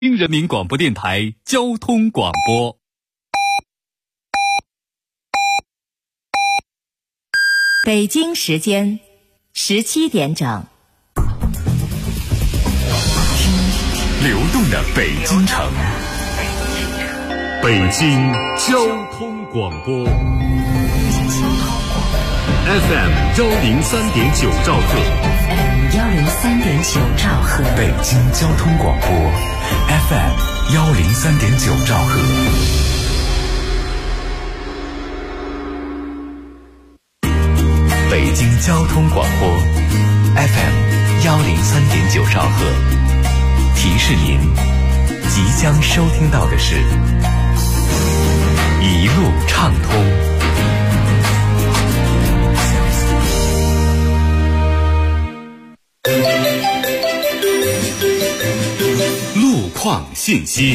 京人民广播电台交通广播。 北京时间17点整。 流动的北京城，北京交通广播 FM 103.9兆赫 103.9兆赫， 北京交通广播 FM 103.9兆赫。北京交通广播 FM 103.9兆赫。提示您，即将收听到的是一路畅通。路况信息。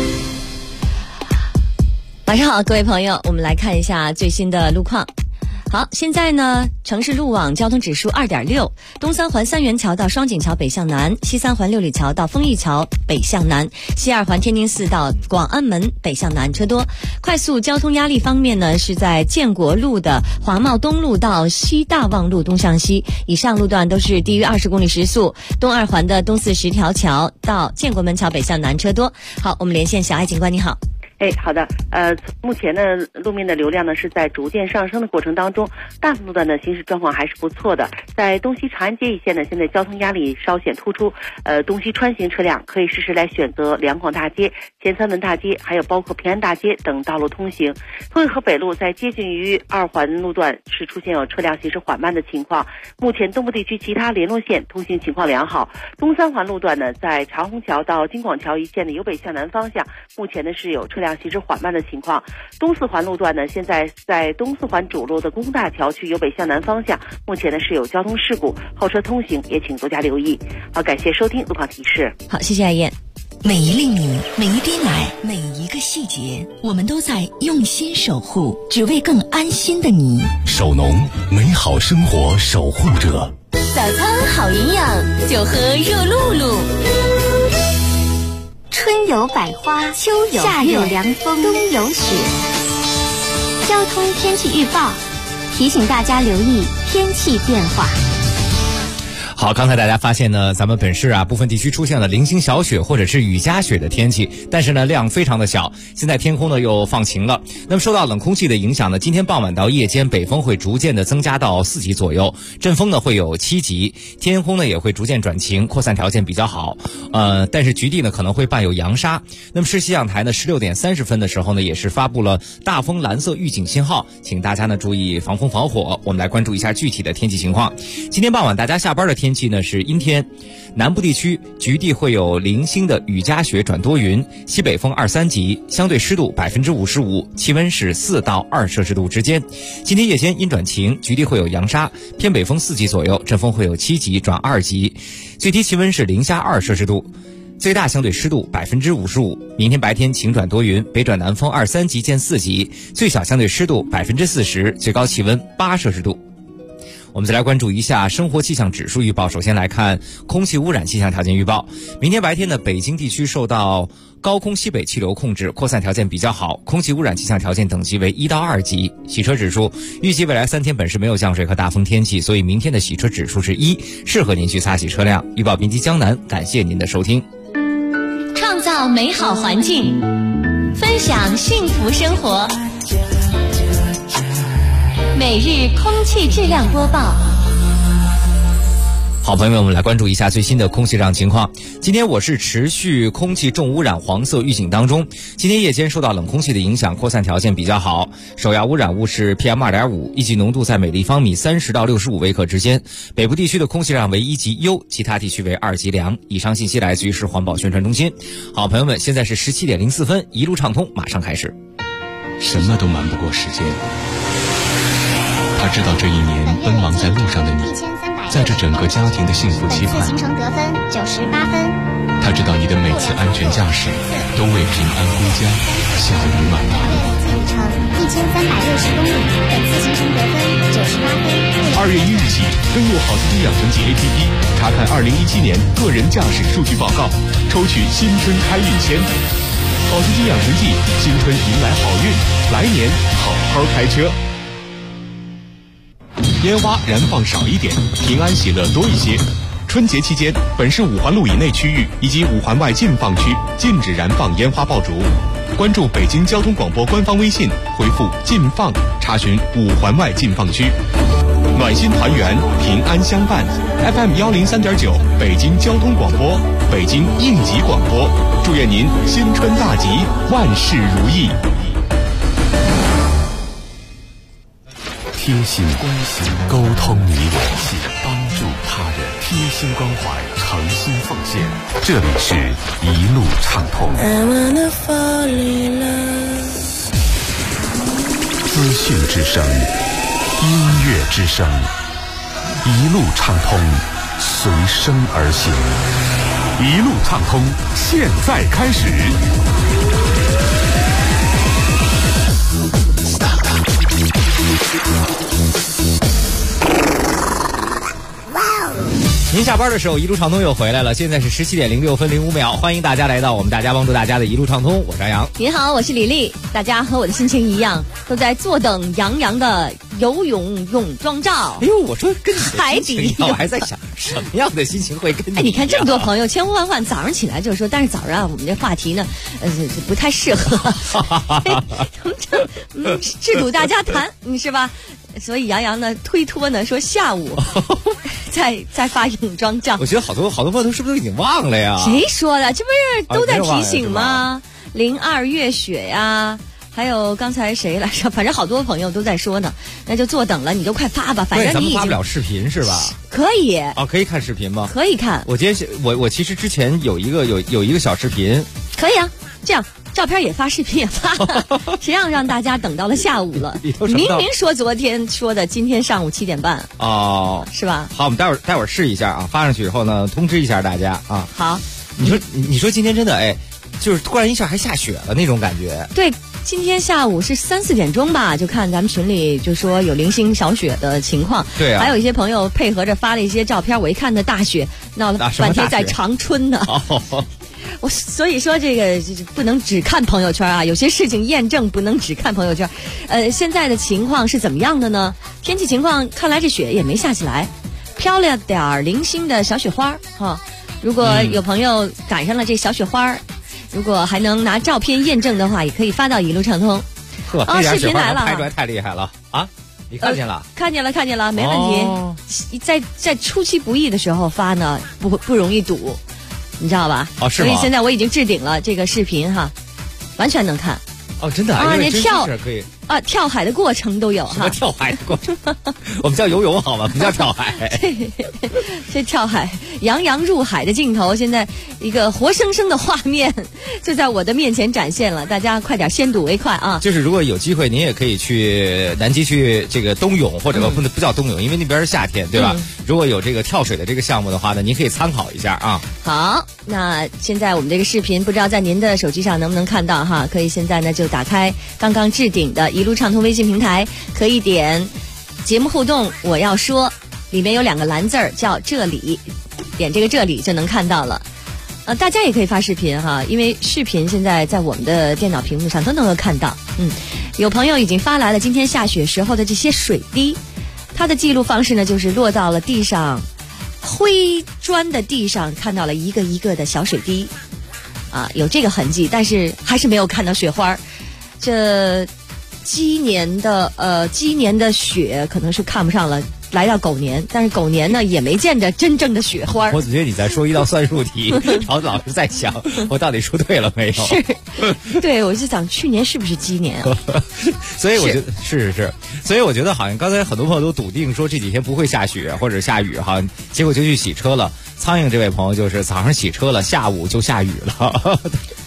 晚上好，各位朋友，我们来看一下最新的路况。好，现在呢，城市路网交通指数 2.6， 东三环三元桥到双井桥北向南，西三环六里桥到丰益桥北向南，西二环天宁寺到广安门北向南车多。快速交通压力方面呢，是在建国路的华贸东路到西大望路东向西，以上路段都是低于20公里时速。东二环的东四十条桥到建国门桥北向南车多。好，我们连线小爱警官，你好。 好的，目前呢，路面的流量呢是在逐渐上升的过程当中，大部分路段的行驶状况还是不错的。在东西长安街一线呢，现在交通压力稍显突出，东西穿行车辆可以适时来选择两广大街、前三门大街，还有包括平安大街等道路通行。通惠河北路在接近于二环路段是出现有车辆行驶缓慢的情况，目前东部地区其他联络线通行情况良好。东三环路段呢，在长虹桥到京广桥一线的由北向南方向，目前呢是有车辆行驶缓慢的情况。东四环路段呢，现在在东四环主路的工大桥区由北向南方向，目前呢是有交通事故，后车通行也请多加留意。好，感谢收听路况提示。 好，谢谢爱燕。 每一粒米，每一滴奶，每一个细节，我们都在用心守护，只为更安心的你。 首农，美好生活守护者。 早餐好营养，就喝热露露。 春有百花，秋有夏有凉风，冬有雪。交通天气预报提醒大家留意天气变化。 好，刚才大家发现呢，咱们本市部分地区出现了零星小雪或者是雨夹雪的天气，但是呢量非常的小。现在天空呢又放晴了。那么受到冷空气的影响呢，今天傍晚到夜间北风会逐渐的增加到4级左右，阵风呢会有7级，天空呢也会逐渐转晴，扩散条件比较好。但是局地呢可能会伴有扬沙。那么市气象台呢16点30分的时候呢，也是发布了大风蓝色预警信号，请大家呢注意防风防火。我们来关注一下具体的天气情况。今天傍晚大家下班的天气呢是阴天，南部地区局地会有零星的雨夹雪转多云，西北风2、3级，相对湿度55%，气温是4到2摄氏度之间。今天夜间阴转晴，局地会有扬沙，偏北风4级左右，阵风会有7级转2级，最低气温是零下2摄氏度，最大相对湿度55%。明天白天晴转多云，北转南风2、3级见4级，最小相对湿度40%，最高气温8摄氏度。我们再来关注一下生活气象指数预报。首先来看空气污染气象条件预报。明天白天的北京地区受到高空西北气流控制，扩散条件比较好，空气污染气象条件等级为1到2级。洗车指数，预计未来3天本市没有降水和大风天气，所以明天的洗车指数是1，适合您去擦洗车辆。预报编辑江南，感谢您的收听。 创造美好环境，分享幸福生活。每日空气质量播报。 好朋友们，我们来关注一下最新的空气质量情况。今天我市持续空气重污染黄色预警当中，今天夜间受到冷空气的影响，扩散条件比较好。首要污染物是 PM2.5， 一级浓度在每立方米30到65微克之间。北部地区的空气质量为1级优，其他地区为2级良。以上信息来自于市环保宣传中心。好朋友们，现在是17点04分，一路畅通马上开始。 什么都瞒不过时间，他知道这一年奔忙在路上的你，在这整个家庭的幸福期盼， 行程得分98分。 他知道你的每次安全驾驶都为平安归家笑语满堂。 里程1360公里，本次行程得分98分。 2月1日起，登录好司机养成记 APP， 查看2017年个人驾驶数据报告，抽取新春开运签。好司机养成记，新春迎来好运，来年好好开车。烟花燃放少一点，平安喜乐多一些。春节期间，本市5环路以内区域以及5环外禁放区禁止燃放烟花爆竹。关注北京交通广播官方微信，回复“禁放”查询5环外禁放区。暖心团圆，平安相伴。FM 103.9，北京交通广播，北京应急广播。祝愿您新春大吉，万事如意。 贴心关心，沟通你我，帮助他人，贴心关怀，诚心奉献。这里是一路畅通。资讯之声，音乐之声，一路畅通，随声而行。一路畅通，现在开始。 您下班的时候，一路畅通又回来了。现在是17点06分05秒，欢迎大家来到我们大家帮助大家的一路畅通，我是张扬。 您好，我是李丽。大家和我的心情一样，都在坐等杨洋的游泳泳装照。 哎呦，我说跟你的海底， 我还在想什么样的心情会跟你？ 哎，你看这么多朋友千呼万唤，早上起来就是说，但是早上我们这话题呢，不太适合，制度大家谈，你是吧？所以杨洋呢推脱呢说下午再发泳装照。 我觉得好多朋友是不是都已经忘了呀？ 谁说的？这不是都在提醒吗？02月雪呀，还有刚才谁来着？反正好多朋友都在说呢。那就坐等了，你都快发吧。反正你已经发不了视频是吧？ 可以哦，可以看视频吗？ 可以看。 我其实之前有一个小视频。 可以啊，这样。照片也发，视频也发，谁让大家等到了下午了？明明说昨天说的，今天上午7点半哦， 是吧？ 好，我们待会儿试一下啊，发上去以后呢，通知一下大家啊。 好， 你说今天真的哎，就是突然一下还下雪了那种感觉。 对，今天下午是3、4点钟吧，就看咱们群里就说有零星小雪的情况。 对啊， 还有一些朋友配合着发了一些照片，我一看那大雪闹了半天在长春呢。我所以说这个不能只看朋友圈啊，有些事情验证不能只看朋友圈。现在的情况是怎么样的呢？天气情况看来这雪也没下起来，飘了点零星的小雪花哈。如果有朋友赶上了这小雪花，如果还能拿照片验证的话，也可以发到一路畅通。 呵， 视频来了， 拍出来太厉害了啊！你看见了？ 看见了，没问题。在出其不意的时候发呢，不容易堵。你知道吧？ 哦，是吗？ 所以现在我已经置顶了这个视频哈，完全能看。 哦，真的啊， 那可以啊，跳海的过程都有哈。 什么跳海的过程？我们叫游泳好吗？不叫跳海。 这跳海，杨洋入海的镜头，现在一个活生生的画面就在我的面前展现了。大家快点先睹为快啊！ 就是如果有机会，您也可以去南极去这个冬泳，或者不叫冬泳，因为那边是夏天，对吧？如果有这个跳水的这个项目的话呢，您可以参考一下啊。 好，那现在我们这个视频不知道在您的手机上能不能看到哈？可以现在呢就打开刚刚置顶的一路畅通微信平台，可以点节目互动我要说，里面有2个蓝字儿叫这里，点这个这里就能看到了。大家也可以发视频哈，因为视频现在在我们的电脑屏幕上都能够看到。有朋友已经发来了今天下雪时候的这些水滴，它的记录方式呢就是落到了地上灰砖的地上，看到了一个一个的小水滴啊，有这个痕迹，但是还是没有看到雪花。这鸡年的雪可能是看不上了，来到狗年，但是狗年呢也没见着真正的雪花。 我总觉得你在说一道算术题，然后老是在想我到底说对了没有？ 是，对，我就想去年是不是鸡年啊？ 所以我觉得是，所以我觉得好像刚才很多朋友都笃定说这几天不会下雪或者下雨哈，结果就去洗车了。苍蝇这位朋友就是早上洗车了，下午就下雨了。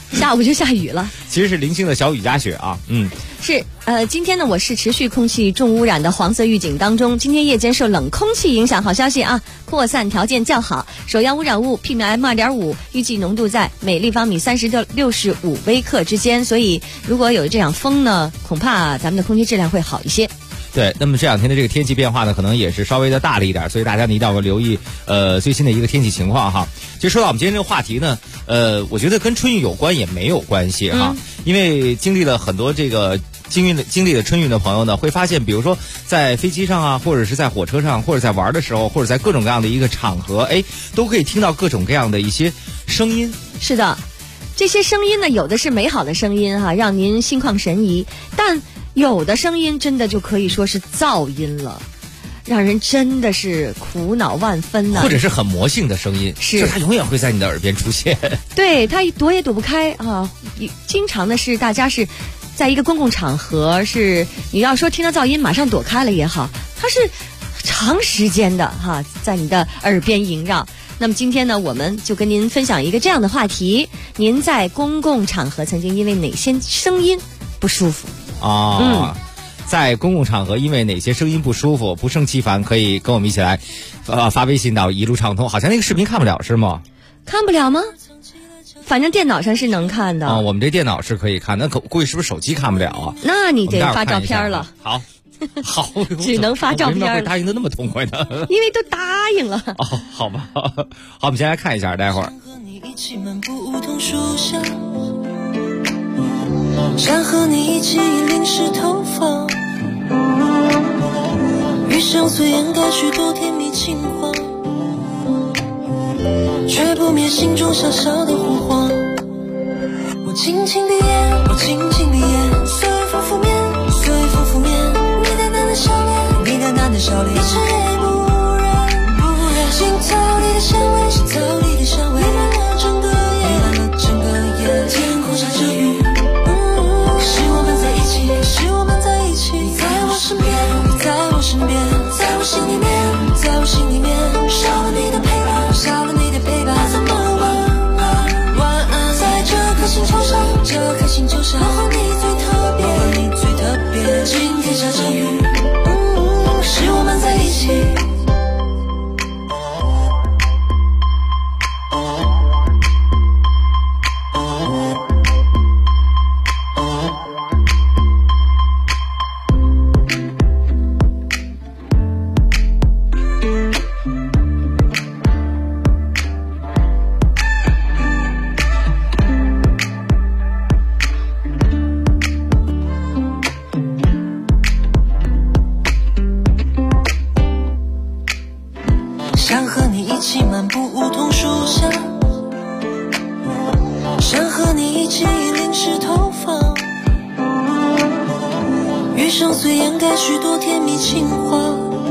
下午就下雨了。 其实是零星的小雨夹雪啊。 是今天呢，我市持续空气重污染的黄色预警当中，今天夜间受冷空气影响，好消息啊，扩散条件较好，首要污染物 PM2.5 预计浓度在每立方米30到65微克之间，所以如果有这样风呢，恐怕咱们的空气质量会好一些。 对，那么这两天的这个天气变化呢，可能也是稍微的大了一点，所以大家一定要留意最新的一个天气情况哈。其实说到我们今天这个话题呢，我觉得跟春运有关也没有关系哈，因为经历了很多这个经历的春运的朋友呢，会发现，比如说在飞机上啊，或者是在火车上，或者在玩的时候，或者在各种各样的一个场合，都可以听到各种各样的一些声音。 是的，这些声音呢，有的是美好的声音哈，让您心旷神怡，但有的声音真的就可以说是噪音了，让人真的是苦恼万分呢。 或者是很魔性的声音， 是就它永远会在你的耳边出现。 对，它躲也躲不开啊。经常的是大家是在一个公共场合，是你要说听到噪音马上躲开了也好，它是长时间的哈，在你的耳边萦绕。那么今天呢，我们就跟您分享一个这样的话题：您在公共场合曾经因为哪些声音不舒服？ 在公共场合因为哪些声音不舒服、不胜其烦，可以跟我们一起来发微信到一路畅通。好像那个视频看不了是吗？ 看不了吗？反正电脑上是能看的。 我们这电脑是可以看，那估计是不是手机看不了啊？ 那你得发照片了。 好， 只能发照片了。 为什么会答应的那么痛快呢？ 因为都答应了。 好吧。好，我们先来看一下，待会儿。 想和你一起淋湿头发，余生虽掩盖许多甜蜜情话，却不灭心中小小的火花。我轻轻闭眼，我轻轻闭眼，随风拂面，随风拂面，你淡淡的笑脸，你淡淡的笑脸，一尘也不染，心头里的香味，心头里的香味，弥漫了整个夜，弥漫了整个夜，天空下着雨。是我们在一起，你在我身边，你在我身边，在我心里面，在我心里面，少了你的陪伴，少了你的陪伴，怎么晚安？在这颗星球上，这颗星球上，我和你最特别，我和你最特别。今天下着雨，是我们在一起。想和你一起漫步梧桐树下，想和你一起淋湿头发，余生虽掩盖许多甜蜜情话，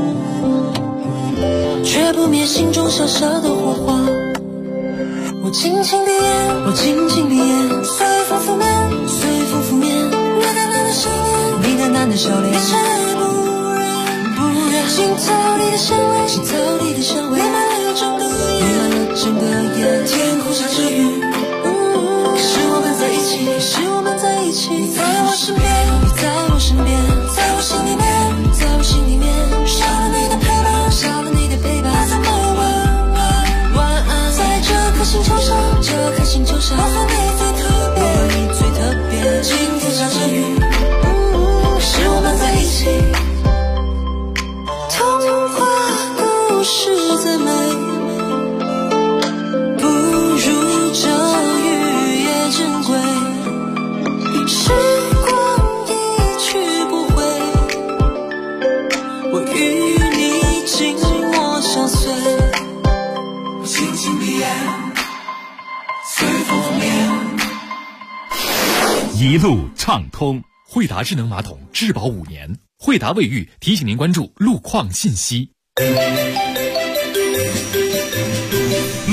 却不灭心中小小的火花。我轻轻闭眼，我轻轻闭眼，随风拂面，随风拂面，你淡淡的笑脸，你淡淡的笑脸，一尘也不染，心头里的香味，心头里的香味，弥漫了整个夜，弥漫了整个夜，天空下着雨，是我们在一起，是我们在一起，你在我身边，你在我身边，在我心里面，在我心里面，少了你的陪伴，少了你的陪伴，怎么晚安？在这颗星球上，这颗星球上，我和你最特别，我和你最特别。今天下着雨，是我们在一起。童话故事再美，不如这雨也珍贵。时光一去不回，我与你紧握相随。轻轻闭眼，随风拂面。 一路畅通。 惠达智能马桶质保5年。惠达卫浴提醒您关注路况信息。路况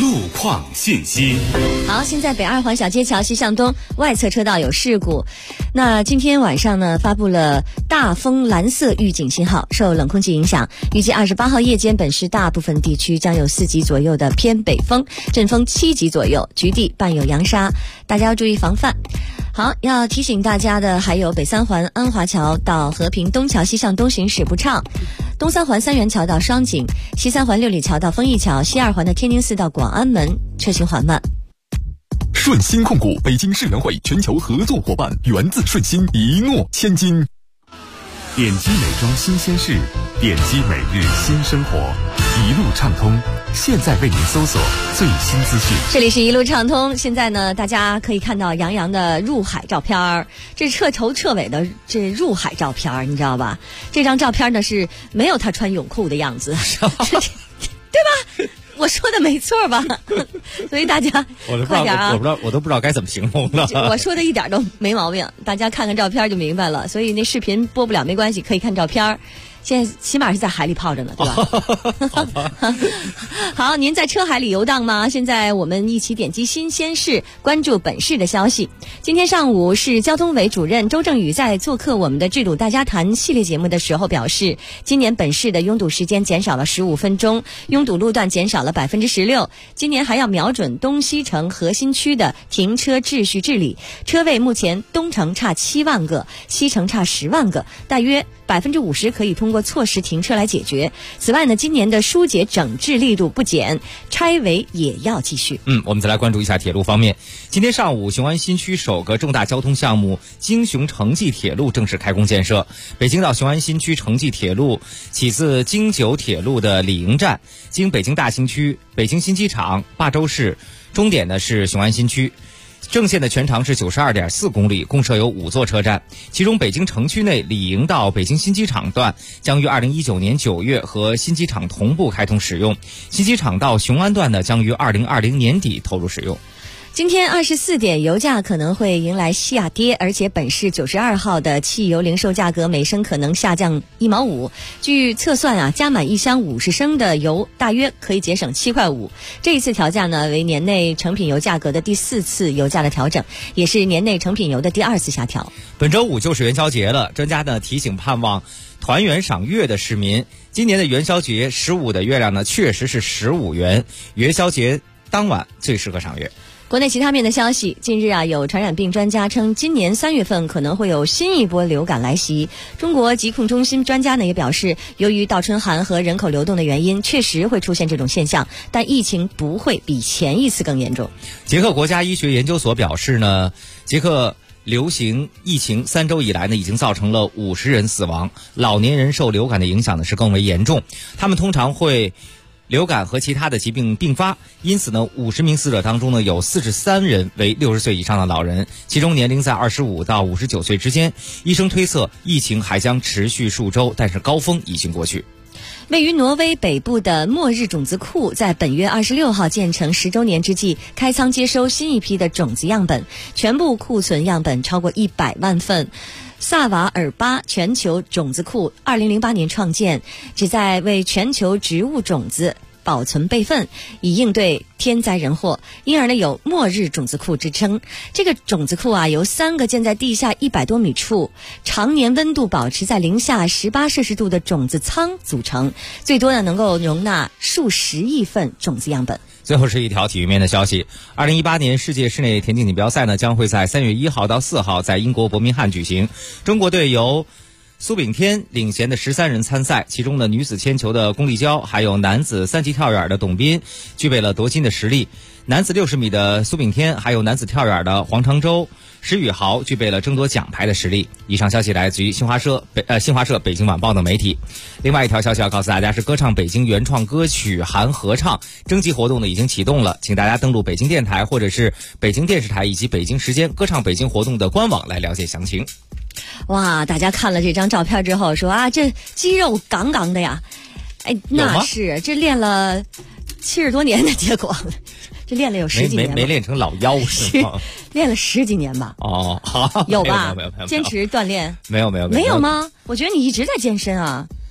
创信息。 好，现在北二环小街桥西向东外侧车道有事故。那今天晚上呢，发布了大风蓝色预警信号，受冷空气影响，预计28号夜间本市大部分地区将有4级左右的偏北风，阵风7级左右，局地伴有扬沙，大家要注意防范。好，要提醒大家的还有北三环安华桥到和平东桥西向东行驶不畅，东三环三元桥到双井，西三环六里桥到丰益桥，西二环的天宁寺到广安门车行缓慢。 顺心控股北京世园会全球合作伙伴，源自顺心，一诺千金。 点击美妆新鲜事，点击每日新生活，一路畅通，现在为您搜索最新资讯。 这里是一路畅通，现在呢，大家可以看到杨洋的入海照片，这彻头彻尾的这入海照片，你知道吧？这张照片呢是没有他穿泳裤的样子，对吧？我说的没错吧？所以大家快点啊！ 我都不知道该怎么形容了。 我说的一点都没毛病，大家看看照片就明白了。所以那视频播不了没关系，可以看照片。现在起码是在海里泡着呢，对吧？好，您在车海里游荡吗？现在我们一起点击新鲜事，关注本市的消息。今天上午，市交通委主任周正宇在做客我们的智堵大家谈系列节目的时候表示，今年本市的拥堵时间减少了15分钟，拥堵路段减少了16%。今年还要瞄准东西城核心区的停车秩序治理，车位目前东城差7万个，西城差10万个，大约50%可以通过错时停车来解决。此外呢，今年的疏解整治力度不减，拆违也要继续。 我们再来关注一下铁路方面。今天上午，雄安新区首个重大交通项目京雄城际铁路正式开工建设。北京到雄安新区城际铁路起自京九铁路的理营站，经北京大兴区、北京新机场、霸州市，终点呢是雄安新区。正线的全长是92.4公里，共设有5座车站，其中北京城区内理营到北京新机场段将于2019年9月和新机场同步开通使用，新机场到雄安段呢将于2020年底投入使用。 今天24点，油价可能会迎来下跌，而且本市92号的汽油零售价格每升可能下降1毛5。据测算啊，加满1箱50升的油大约可以节省7块5。这一次调价呢，为年内成品油价格的第4次油价的调整，也是年内成品油的第2次下调。 本周5就是元宵节了，专家呢提醒盼望团圆赏月的市民，今年的元宵节15的月亮呢确实是15圆，元宵节当晚最适合赏月。 国内其他面的消息，近日啊，有传染病专家称，今年3月份可能会有新一波流感来袭。中国疾控中心专家呢也表示，由于倒春寒和人口流动的原因，确实会出现这种现象，但疫情不会比前一次更严重。 捷克国家医学研究所表示呢，捷克流行疫情3周以来呢，已经造成了50人死亡，老年人受流感的影响呢是更为严重，他们通常会流感和其他的疾病并发，因此呢，50名死者当中呢，有43人为60岁以上的老人，其中年龄在25到59岁之间。医生推测，疫情还将持续数周，但是高峰已经过去。 位于挪威北部的末日种子库在本月26号建成10周年之际，开仓接收新一批的种子样本，全部库存样本超过100万份。萨瓦尔巴全球种子库2008年创建，旨在为全球植物种子保存备份，以应对天灾人祸，因而呢有末日种子库之称。这个种子库啊，由3个建在地下100多米处，常年温度保持在零下18摄氏度的种子仓组成，最多呢能够容纳数十亿份种子样本。 最后是一条体育面的消息，2018年世界室内田径锦标赛呢将会在3月1号到4号在英国伯明翰举行。中国队由苏炳添领衔的13人参赛，其中的女子铅球的龚丽娇，还有男子3级跳远的董斌，具备了夺金的实力。男子60米的苏炳添，还有男子跳远的黄长洲、石宇豪，具备了争夺奖牌的实力。以上消息来自于新华社、北京晚报等媒体。另外一条消息要告诉大家是，歌唱北京原创歌曲含合唱征集活动呢已经启动了，请大家登录北京电台或者是北京电视台以及北京时间歌唱北京活动的官网来了解详情。 哇，大家看了这张照片之后说啊，这肌肉杠杠的呀，哎，那是这练了70多年的结果，这练了有10几年， 没练成老妖是吗？ 练了10几年吧？ 哦，好， 有吧？ 没有， 坚持锻炼？ 没有吗？我觉得你一直在健身啊。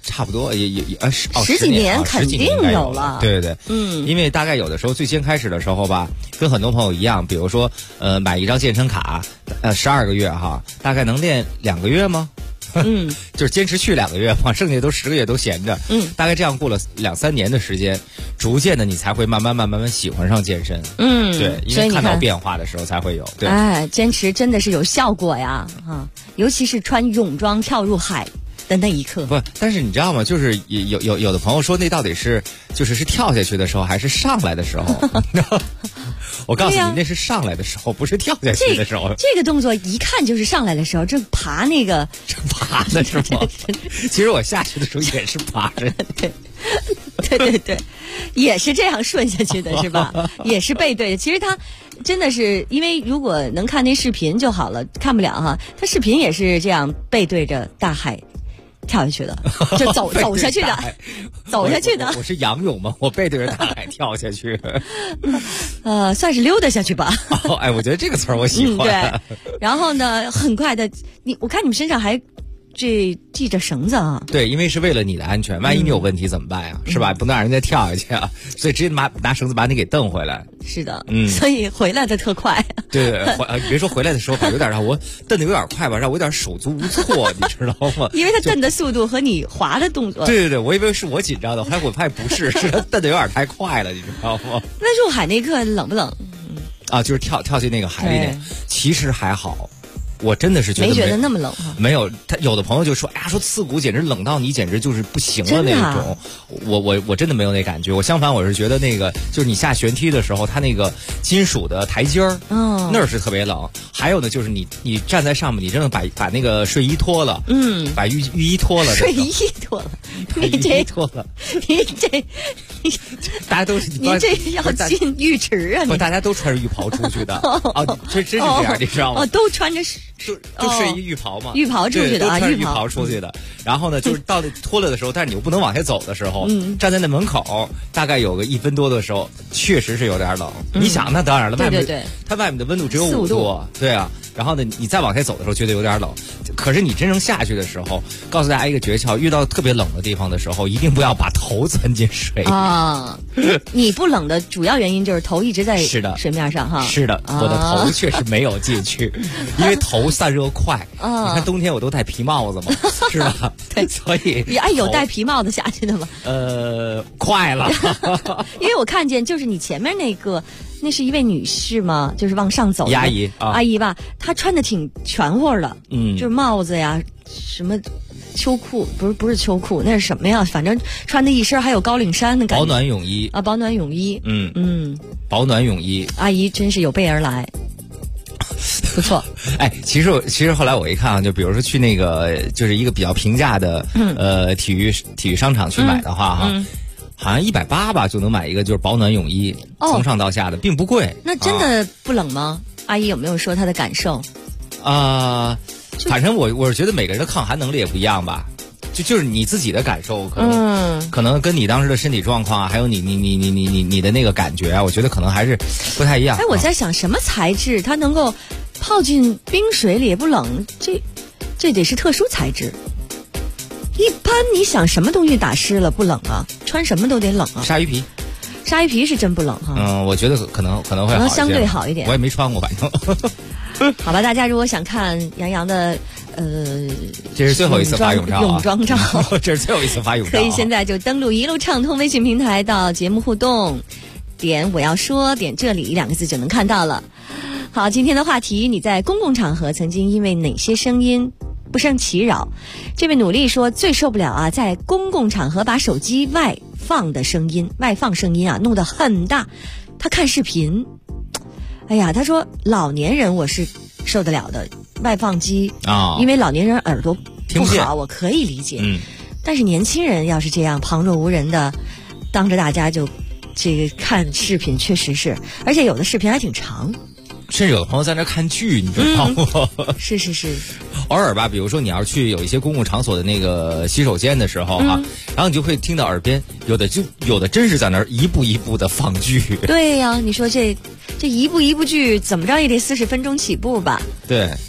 差不多也十几年肯定有了。 对对对，因为大概有的时候最先开始的时候吧，跟很多朋友一样，比如说买一张健身卡，12个月哈，大概能练2个月吗？就是坚持去2个月嘛，剩下都10个月都闲着。大概这样过了2-3年的时间，逐渐的你才会慢慢喜欢上健身。对，因为看到变化的时候才会有。对， 哎，坚持真的是有效果呀，尤其是穿泳装跳入海的那一刻。 不，但是你知道吗？就是有的朋友说那到底是是跳下去的时候还是上来的时候？我告诉你，那是上来的时候，不是跳下去的时候。 这个动作一看就是上来的时候，这爬那个， 这爬的是吗？其实我下去的时候也是爬着。 对，也是这样顺下去的，是吧？也是背对的。其实他真的是，因为如果能看那视频就好了，看不了哈。他视频也是这样背对着大海跳下去的，就走下去的，走下去的。 我是仰泳吗？我背对着大海跳下去。 算是溜达下去吧。 哎，我觉得这个词儿我喜欢。 对，然后呢，很快的，我看你们身上还系着绳子啊。 对，因为是为了你的安全，万一你有问题怎么办呀？是吧？不能让人家跳下去啊，所以直接拿绳子把你给蹬回来。 是的，所以回来的特快。 对，你别说回来的时候吧，有点让我蹬的有点快吧，让我有点手足无措，你知道吗？ 因为他蹬的速度和你滑的动作。 对，我以为是我紧张的，后来我发现不是，是他蹬的有点太快了，你知道吗？ 那入海那一刻冷不冷？ 就是跳进那个海里面，其实还好。我真的是觉得没觉得那么冷没有，他有的朋友就说，说刺骨简直冷到你简直就是不行了那种。我真的没有那感觉，我相反我是觉得那个就是你下旋梯的时候，它那个金属的台阶儿，那儿是特别冷。还有呢，就是你站在上面，你真的把那个睡衣脱了，把浴衣脱了， 睡衣脱了， 你这脱了， 你这大家都是你这要进浴池啊！ 不，大家都穿着浴袍出去的这真是这样，你知道吗？ 都穿着。 就睡衣浴袍嘛， 浴袍出去的啊，浴袍出去的。然后呢，就是到脱了的时候，但是你又不能往下走的时候，站在那门口，大概有个1分多的时候，确实是有点冷。你想，那当然了， 对， 它外面的温度只有5度，对啊。然后呢，你再往下走的时候，觉得有点冷。可是你真正下去的时候，告诉大家一个诀窍：遇到特别冷的地方的时候，一定不要把头钻进水啊。 你不冷的主要原因就是头一直在水面上哈。 是的，我的头确实没有进去，因为头散热快。你看冬天我都戴皮帽子嘛，是吧？ 对， 所以有戴皮帽子下去的吗？ 快了， 因为我看见就是你前面那是一位女士吗？就是往上走的阿姨吧，她穿的挺全乎的，就是帽子呀，什么秋裤，不是秋裤，那是什么呀？反正穿的一身还有高领衫的感觉。 保暖泳衣啊，保暖泳衣， 保暖泳衣， 阿姨真是有备而来。不错， 其实后来我一看啊，就比如说去那个就是一个比较平价的体育商场去买的话哈，好像180吧就能买一个就是保暖泳衣，从上到下的，并不贵。 那真的不冷吗？阿姨有没有说她的感受？ 反正我是觉得每个人的抗寒能力也不一样吧。就是你自己的感受，可能跟你当时的身体状况啊，还有你的那个感觉啊，我觉得可能还是不太一样。 我在想什么材质它能够泡进冰水里也不冷，这得是特殊材质。一般你想什么东西打湿了不冷啊？穿什么都得冷啊。 鲨鱼皮是真不冷哈。 我觉得可能会好一些， 可能相对好一点。 我也没穿过，反正。 好吧，大家如果想看杨洋的这是最后一次发泳照泳装照， 这是最后一次发泳照， 可以现在就登录一路畅通微信平台，到节目互动，点我要说，点这里2个字就能看到了。好，今天的话题，你在公共场合曾经因为哪些声音不胜其扰？这位努力说最受不了啊，在公共场合把手机外放声音啊弄得很大，他看视频。哎呀，他说老年人我是受得了的，外放机因为老年人耳朵不好，我可以理解。但是年轻人要是这样旁若无人的当着大家就看视频，确实是，而且有的视频还挺长。 甚至有的朋友在那看剧，你知道吗？ 是。 偶尔吧，比如说你要是去有一些公共场所的那个洗手间的时候哈，然后你就会听到耳边有的真是在那儿一步一步的放剧。 对呀，你说这一部剧怎么着也得40分钟起步吧？ 对，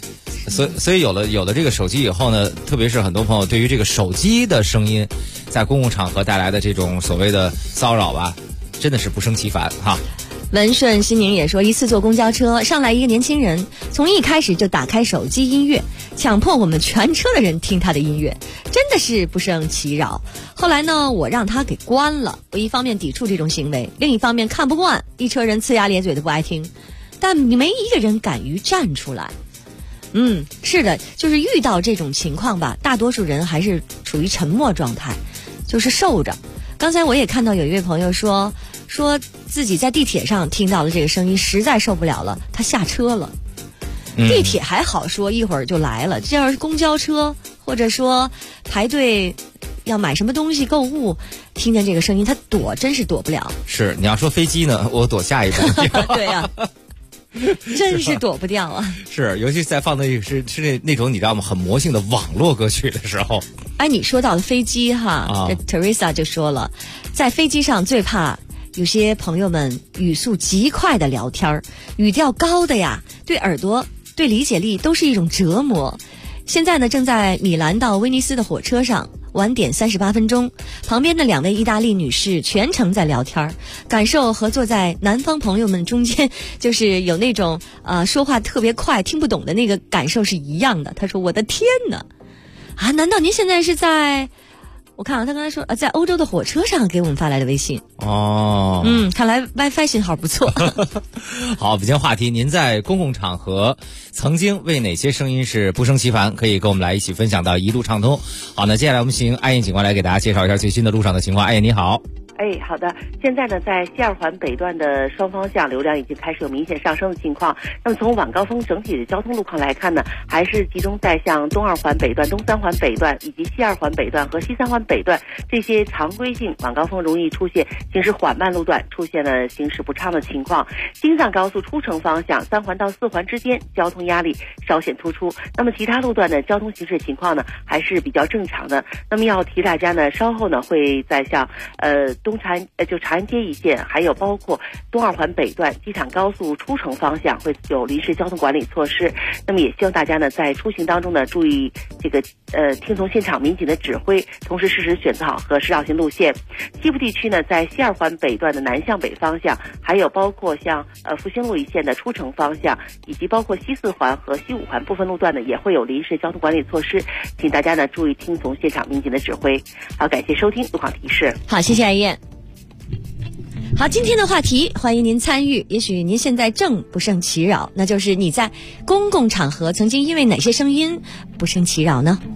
所以有了这个手机以后呢，特别是很多朋友对于这个手机的声音在公共场合带来的这种所谓的骚扰吧，真的是不胜其烦哈。 文顺新宁也说，一次坐公交车上来一个年轻人，从一开始就打开手机音乐，强迫我们全车的人听他的音乐，真的是不胜其扰。后来呢，我让他给关了。我一方面抵触这种行为，另一方面看不惯一车人呲牙咧嘴的不爱听，但没一个人敢于站出来。是的，就是遇到这种情况吧，大多数人还是处于沉默状态，就是受着。刚才我也看到有一位朋友说自己在地铁上听到了这个声音，实在受不了了，他下车了。地铁还好说一会儿就来了，这要是公交车或者说排队要买什么东西购物，听见这个声音他真是躲不了。 是，你要说飞机呢，我躲下一步。 对啊，真是躲不掉啊。 是，尤其在放的是那种你知道吗，很魔性的网络歌曲的时候。 哎，你说到了飞机哈，这 Teresa 就说了，在飞机上最怕有些朋友们语速极快的聊天，语调高的呀，对耳朵对理解力都是一种折磨。现在呢，正在米兰到威尼斯的火车上，晚点38分钟，旁边的2位意大利女士全程在聊天，感受和坐在南方朋友们中间就是有那种说话特别快听不懂的那个感受是一样的。她说我的天哪啊，难道您现在是在，我看他刚才说在欧洲的火车上给我们发来的微信哦。 看来 WiFi 信号不错。 好，本期话题，您在公共场合曾经为哪些声音是不胜其烦？可以跟我们来一起分享到一路畅通。好，那接下来我们请艾燕警官来给大家介绍一下最新的路上的情况。艾燕你好。 好的。现在呢，在西2环北段的双方向流量已经开始有明显上升的情况。那么从晚高峰整体的交通路况来看呢，还是集中在像东2环北段、东3环北段以及西2环北段和西3环北段这些常规性晚高峰容易出现行驶缓慢路段出现了行驶不畅的情况。京藏高速出城方向3环到4环之间交通压力稍显突出。那么其他路段的交通行驶情况呢，还是比较正常的。那么要提大家呢，稍后呢会在像长安街一线，还有包括东2环北段机场高速出城方向会有临时交通管理措施。那么也希望大家呢在出行当中呢注意这个听从现场民警的指挥，同时适时选择好合适绕行路线。西部地区呢，在西2环北段的南向北方向，还有包括像复兴路一线的出城方向，以及包括西4环和西5环部分路段呢，也会有临时交通管理措施，请大家呢注意听从现场民警的指挥。好，感谢收听路况提示。 好，谢谢艾燕。好，今天的话题欢迎您参与，也许您现在正不胜其扰，那就是你在公共场合曾经因为哪些声音不胜其扰呢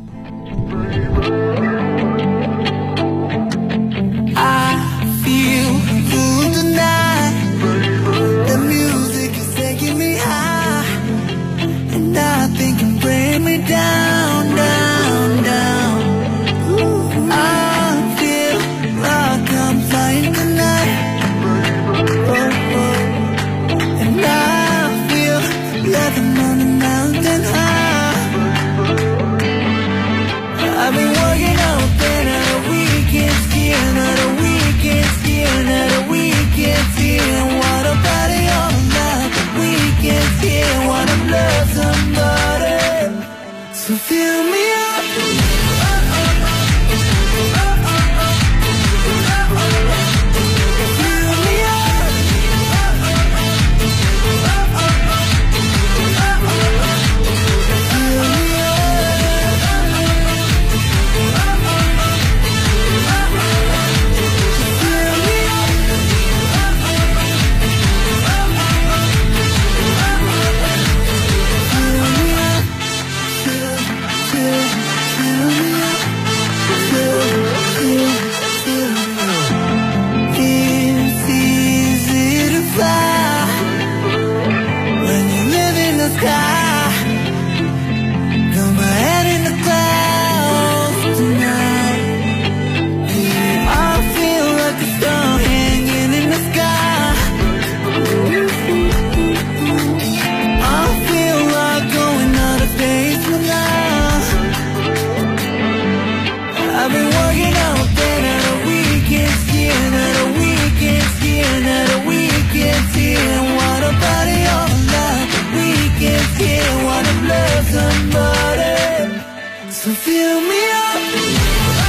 So fill me up.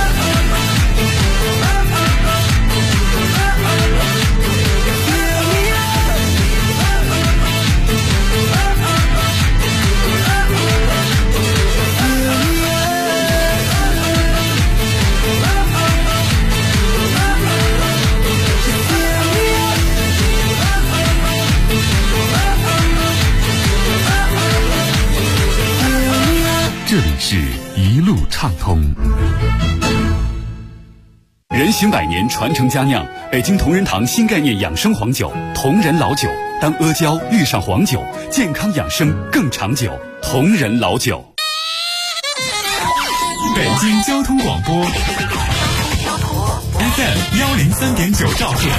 这里是一路畅通。 人行百年，传承佳酿，北京同仁堂新概念养生黄酒，同仁老酒。当阿胶遇上黄酒，健康养生更长久。同仁老酒。 北京交通广播 FM 103.9兆赫，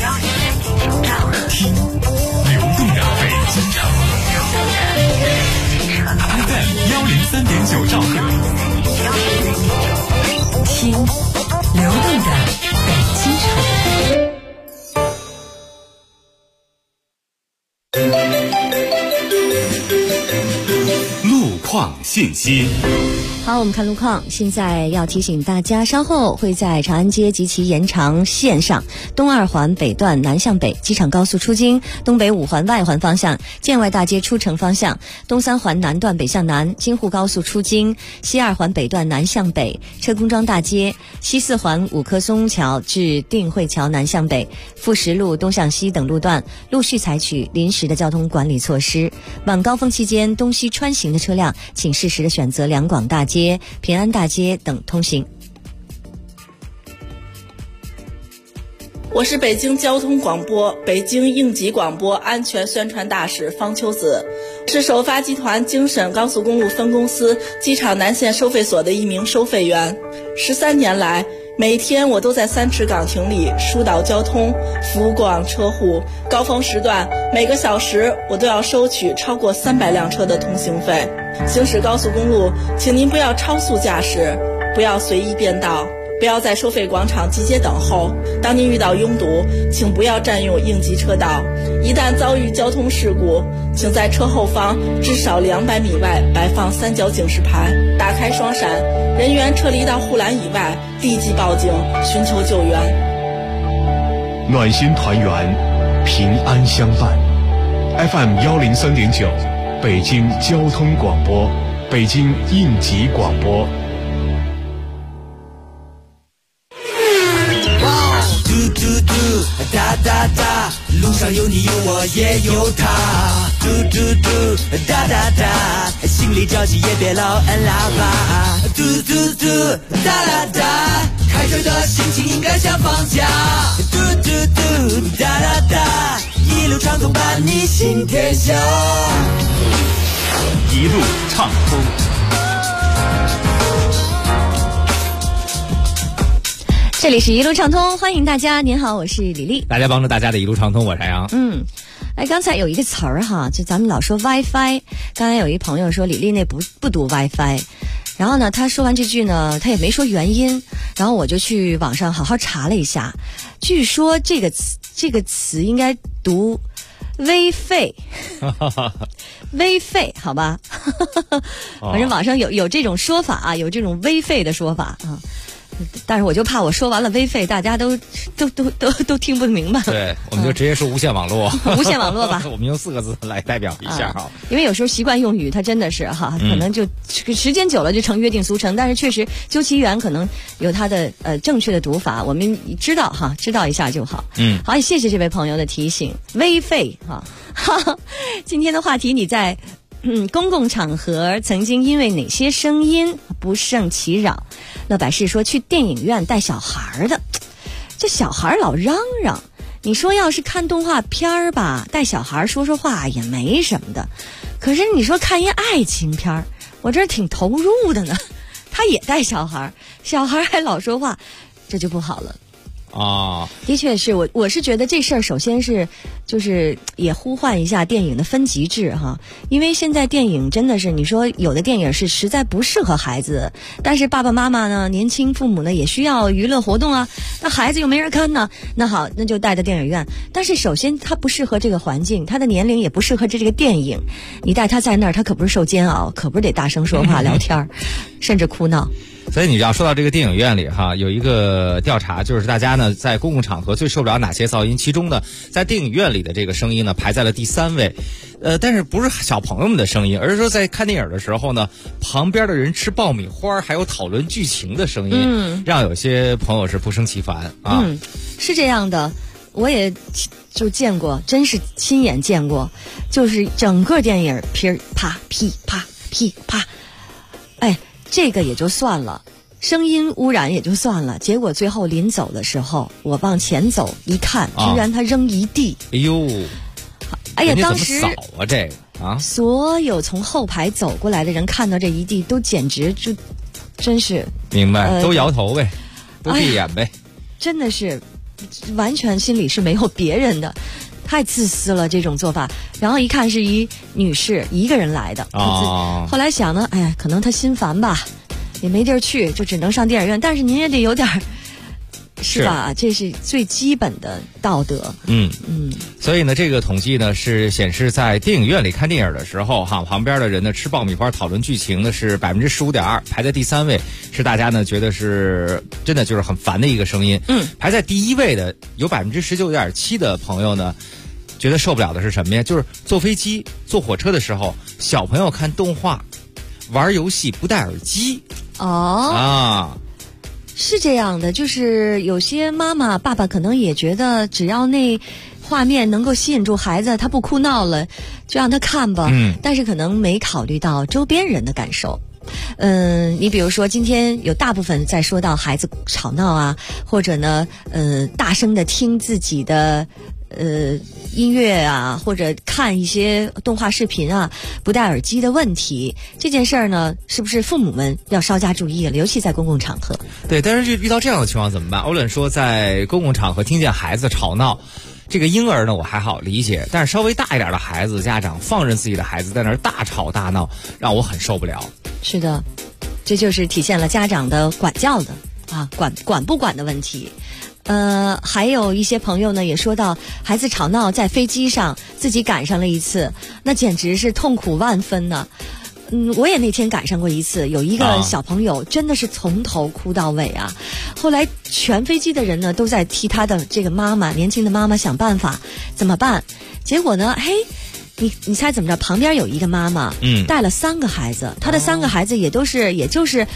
听流动的北京城。FM 103.9兆赫， 听流动的北京城。 路况信息。 好，我们看路况。现在要提醒大家，稍后会在长安街及其延长线上东二环北段南向北，机场高速出京东北五环外环方向，建外大街出城方向，东三环南段北向南，京沪高速出京西二环北段南向北，车公庄大街西四环五棵松桥至定慧桥南向北，富实路东向西等路段陆续采取临时的交通管理措施。晚高峰期间，东西穿行的车辆请适时的选择两广大街、平安大街等通行。 我是北京交通广播北京应急广播安全宣传大使方秋子，是首发集团京沈高速公路分公司机场南线收费所的一名收费员。13年来，每天我都在3池岗亭里疏导交通，服务过往车户。高峰时段，每个小时我都要收取超过300辆车的通行费。行驶高速公路，请您不要超速驾驶，不要随意变道，不要在收费广场集结等候。当您遇到拥堵，请不要占用应急车道。一旦遭遇交通事故，请在车后方至少200米外摆放3角警示牌，打开双闪，人员撤离到护栏以外，立即报警寻求救援。 暖心团圆，平安相伴。FM 103.9，北京交通广播，北京应急广播。 哒哒哒，路上有你有我也有他，嘟嘟嘟，哒哒哒，心里着急也别老按喇叭，嘟嘟嘟，哒哒哒，开车的心情应该像放假，嘟嘟嘟，哒哒哒，一路畅通伴你行天下， 一路畅通。 这里是一路畅通，欢迎大家。您好，我是李丽。 大家帮助大家的一路畅通，我是杨。 刚才有一个词儿哈，就咱们老说 WiFi。刚才有一朋友说李丽那不读 WiFi， 然后呢，他说完这句呢，他也没说原因，然后我就去网上好好查了一下，据说这个词应该读微费，微费，好吧？反正网上有这种说法啊，有这种微费的说法啊。但是我就怕我说完了微费，大家都听不明白。 对，我们就直接说无线网络， 无线网络吧。 我们用4个字来代表一下哈。 因为有时候习惯用语，它真的是哈，可能就时间久了就成约定俗成。但是确实，究其原可能有它的正确的读法，我们知道哈，知道一下就好。好，也谢谢这位朋友的提醒。微费哈，今天的话题你在。公共场合曾经因为哪些声音不胜其扰？乐百氏说去电影院带小孩的，这小孩老嚷嚷。你说要是看动画片儿吧，带小孩说说话也没什么的。可是你说看一爱情片儿，我这挺投入的呢。他也带小孩，小孩还老说话，这就不好了。 啊。 的确是我是觉得这事儿首先是就是也呼唤一下电影的分级制哈，因为现在电影真的是你说有的电影是实在不适合孩子，但是爸爸妈妈呢，年轻父母呢也需要娱乐活动啊，那孩子又没人看呢，那好，那就带到电影院。但是首先他不适合这个环境，他的年龄也不适合这个电影，你带他在那儿，他可不是受煎熬，可不是得大声说话聊天甚至哭闹。 所以你要说到这个电影院里哈，有一个调查，就是大家呢在公共场合最受不了哪些噪音，其中呢在电影院里的这个声音呢排在了第3位。但是不是小朋友们的声音，而是说在看电影的时候呢，旁边的人吃爆米花还有讨论剧情的声音，让有些朋友是不胜其烦啊。 是这样的，我也就见过，真是亲眼见过，就是整个电影噼啪噼啪噼啪，哎，这个也就算了，声音污染也就算了，结果最后临走的时候，我往前走一看，居然他扔一地。 哎呦， 哎呀，当时扫啊这个啊， 所有从后排走过来的人看到这一地，都简直就真是明白，都摇头呗，都闭眼呗， 真的是完全心里是没有别人的。太自私了这种做法，然后一看是一女士一个人来的，后来想呢，哎呀，可能她心烦吧，也没地儿去，就只能上电影院。但是您也得有点是吧？这是最基本的道德。 所以呢，这个统计呢是显示在电影院里看电影的时候，哈，旁边的人呢吃爆米花讨论剧情的是15.2%，排在第3位，是大家呢觉得是真的就是很烦的一个声音。排在第1位的有19.7%的朋友呢，觉得受不了的是什么呀？就是坐飞机、坐火车的时候，小朋友看动画、玩游戏不戴耳机。 是这样的，就是有些妈妈爸爸可能也觉得只要那画面能够吸引住孩子，他不哭闹了就让他看吧，但是可能没考虑到周边人的感受。你比如说今天有大部分在说到孩子吵闹啊，或者呢大声的听自己的音乐啊，或者看一些动画视频啊，不戴耳机的问题，这件事儿呢，是不是父母们要稍加注意了？尤其在公共场合。 对，但是遇到这样的情况怎么办？欧伦说，在公共场合听见孩子吵闹，这个婴儿呢我还好理解，但是稍微大一点的孩子，家长放任自己的孩子在那儿大吵大闹，让我很受不了。 是的，这就是体现了家长的管教的啊，管不管的问题。还有一些朋友呢也说到，孩子吵闹在飞机上自己赶上了一次，那简直是痛苦万分呢。我也那天赶上过一次，有一个小朋友真的是从头哭到尾啊。后来全飞机的人呢都在替他的这个妈妈，年轻的妈妈想办法怎么办。结果呢，嘿，你猜怎么着？旁边有一个妈妈，带了3个孩子，她的3个孩子也就是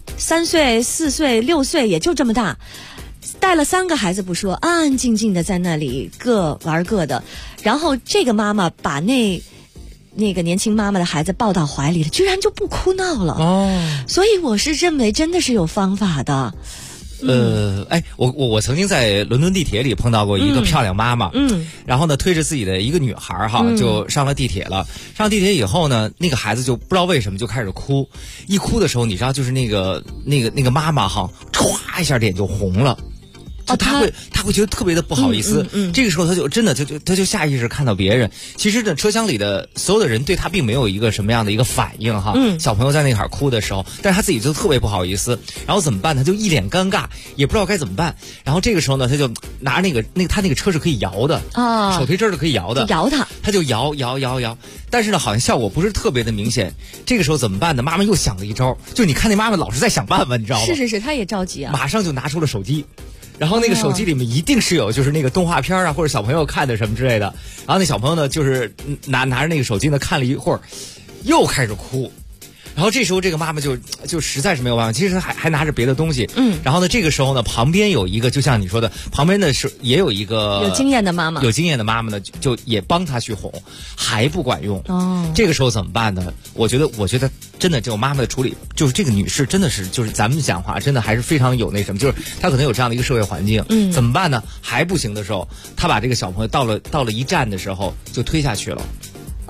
3岁、4岁、6岁，也就这么大。带了3个孩子不说，安安静静的在那里各玩各的，然后这个妈妈把那个年轻妈妈的孩子抱到怀里了，居然就不哭闹了。所以我是认为真的是有方法的。 我曾经在伦敦地铁里碰到过一个漂亮妈妈，然后呢推着自己的一个女孩哈，就上了地铁了。上地铁以后呢，那个孩子就不知道为什么就开始哭，一哭的时候，你知道就是那个妈妈哈，歘一下脸就红了。就他会觉得特别的不好意思，这个时候他就真的他就下意识看到别人，其实呢车厢里的所有的人对他并没有一个什么样的一个反应哈，小朋友在那块哭的时候，但是他自己就特别不好意思，然后怎么办？他就一脸尴尬，也不知道该怎么办。然后这个时候呢，他就拿他那个车是可以摇的啊，手推车是可以摇的， 摇他就摇，但是呢好像效果不是特别的明显。这个时候怎么办呢？妈妈又想了一招，就你看那妈妈老是在想办法，你知道吗？ 是，他也着急啊， 马上就拿出了手机。然后那个手机里面一定是有就是那个动画片啊，或者小朋友看的什么之类的。然后那小朋友呢，就是拿着那个手机呢看了一会儿，又开始哭。然后这时候这个妈妈就实在是没有办法，其实还拿着别的东西。然后呢，这个时候呢，旁边有一个就像你说的，旁边的是也有一个有经验的妈妈呢，就也帮他去哄，还不管用。这个时候怎么办呢？我觉得真的这种妈妈的处理，就是这个女士真的是就是咱们讲话真的还是非常有那什么，就是她可能有这样的一个社会环境。怎么办呢？还不行的时候，她把这个小朋友到了一站的时候就推下去了。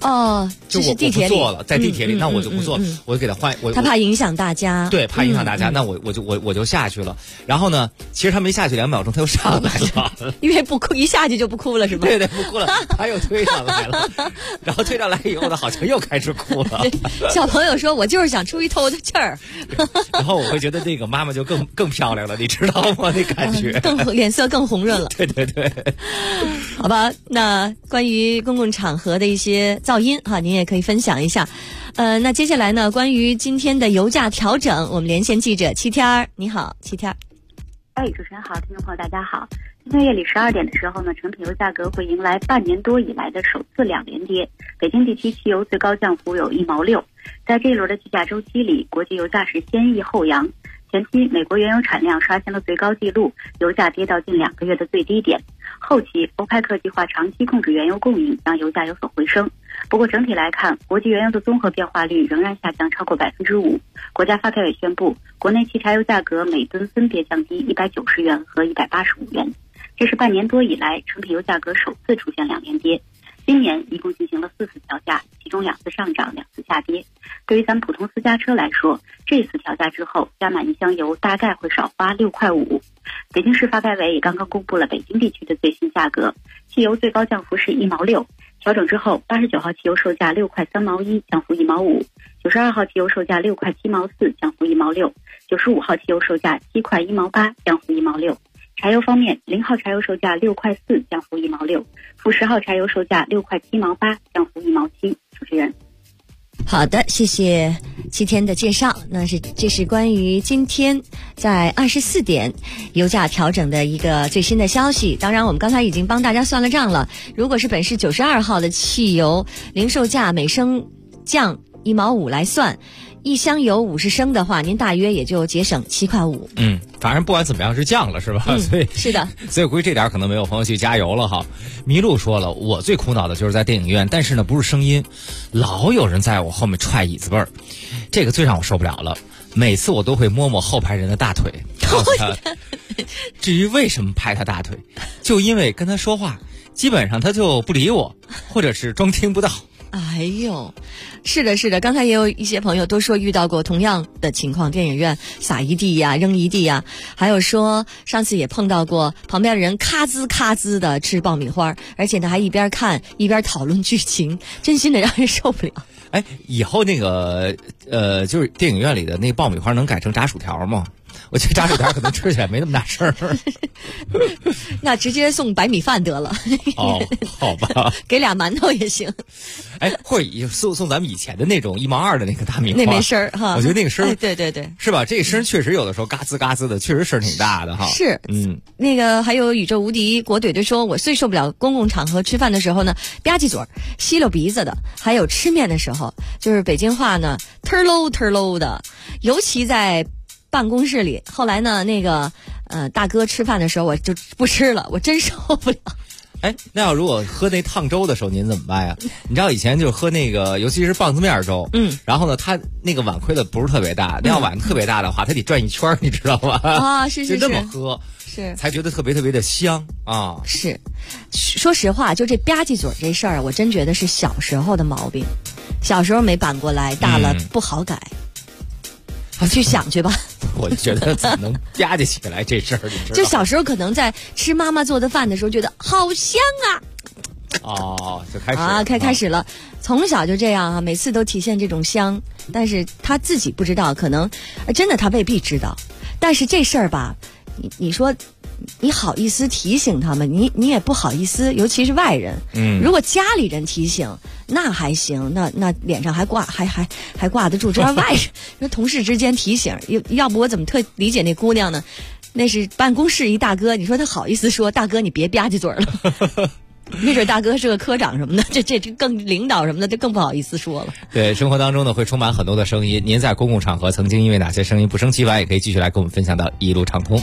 哦， 就是地铁里我不坐了，在地铁里，那我就不坐，我就给他换。 他怕影响大家， 对，怕影响大家，那我就下去了。然后呢，其实他没下去2秒钟，他又上来了， 因为不哭，一下去就不哭了，是吗？ 对，不哭了，他又推上来了，然后推上来以后呢，好像又开始哭了。 小朋友说：“我就是想出一透的气儿。” 然后我会觉得那个妈妈就更漂亮了，你知道吗？那感觉脸色更红润了。 对， 好吧，那关于公共场合的一些噪音哈，您也可以分享一下。那接下来呢，关于今天的油价调整，我们连线记者7天。你好，7天。 主持人好，听众朋友大家好。今天夜里12点的时候呢，成品油价格会迎来半年多以来的首次2连跌。北京地区汽油最高降幅有1毛6。在这一轮的计价周期里，国际油价是先抑后扬。前期美国原油产量刷新了最高纪录，油价跌到近2个月的最低点。后期欧派克计划长期控制原油供应，让油价有所回升。不过整体来看，国际原油的综合变化率仍然下降超过5%。国家发改委宣布，国内汽柴油价格每吨分别降低190元和185元，这是半年多以来成品油价格首次出现2连跌。今年一共进行了4次调价，其中2次上涨，2次下跌。对于咱们普通私家车来说，这次调价之后，加满一箱油大概会少花6块5。北京市发改委也刚刚公布了北京地区的最新价格，汽油最高降幅是1毛6，调整之后，89号汽油售价6块3毛1，降幅1毛5；92号汽油售价6块7毛4，降幅1毛6；95号汽油售价7块1毛8，降幅1毛6。柴油方面，0号柴油售价6块4，降幅1毛6；负10号柴油售价6块7毛8，降幅1毛7。主持人。 好的，谢谢7天的介绍。这是关于今天在24点油价调整的一个最新的消息。当然我们刚才已经帮大家算了账了，如果是本市92号的汽油零售价每升降1毛5来算，1箱油50升的话，您大约也就节省7块5。 反正不管怎么样是降了，是吧？所以是的， 所以估计这点可能没有朋友去加油了哈。麋鹿说了，我最苦恼的就是在电影院，但是呢不是声音，老有人在我后面踹椅子背儿，这个最让我受不了了。每次我都会摸摸后排人的大腿，告诉他，至于为什么拍他大腿，就因为跟他说话，基本上他就不理我，或者是装听不到。 哎呦，是的，刚才也有一些朋友都说遇到过同样的情况，电影院撒一地呀，扔一地呀，还有说上次也碰到过旁边的人咔滋咔滋的吃爆米花，而且呢还一边看一边讨论剧情，真心的让人受不了。 以后那个就是电影院里的那个爆米花能改成炸薯条吗？我觉得炸薯条可能吃起来没那么大事儿。 那直接送白米饭得了。 哦，好吧， 给俩馒头也行。 或者送咱们以前的那种1毛2的那个大米花， 那没声儿哈。 我觉得那个声儿， 对，是吧？ 这个声确实有的时候嘎吱嘎吱的，确实声挺大的哈。 是，那个还有宇宙无敌国怼怼说，我最受不了公共场合吃饭的时候呢，吧唧嘴儿、吸溜鼻子的，还有吃面的时候，就是北京话呢，ter喽的，尤其在办公室里。后来呢，那个大哥吃饭的时候我就不吃了，我真受不了。 那要如果喝那烫粥的时候您怎么办呀？你知道以前就喝那个尤其是棒子面粥，然后呢他那个碗亏的不是特别大，那要碗特别大的话他得转一圈，你知道吗？ 啊，是就那么喝是才觉得特别特别的香啊。 是，说实话，就这吧唧嘴这事儿，我真觉得是小时候的毛病，小时候没扳过来，大了不好改。去想去吧。 我就觉得怎么能吧唧起来这事儿，你知道？ 就小时候可能在吃妈妈做的饭的时候，觉得好香啊。就开始开始了，从小就这样啊，每次都体现这种香，但是他自己不知道，可能真的他未必知道。但是这事儿吧，你说你好意思提醒他们，你也不好意思，尤其是外人。如果家里人提醒那还行，那脸上还挂得住。这外人说同事之间提醒，要不我怎么特理解那姑娘呢？那是办公室一大哥，你说他好意思说大哥你别吧唧嘴了。没准大哥是个科长什么的，这更领导什么的，就更不好意思说了。 对，生活当中呢会充满很多的声音，您在公共场合曾经因为哪些声音不生气完，也可以继续来跟我们分享到一路畅通。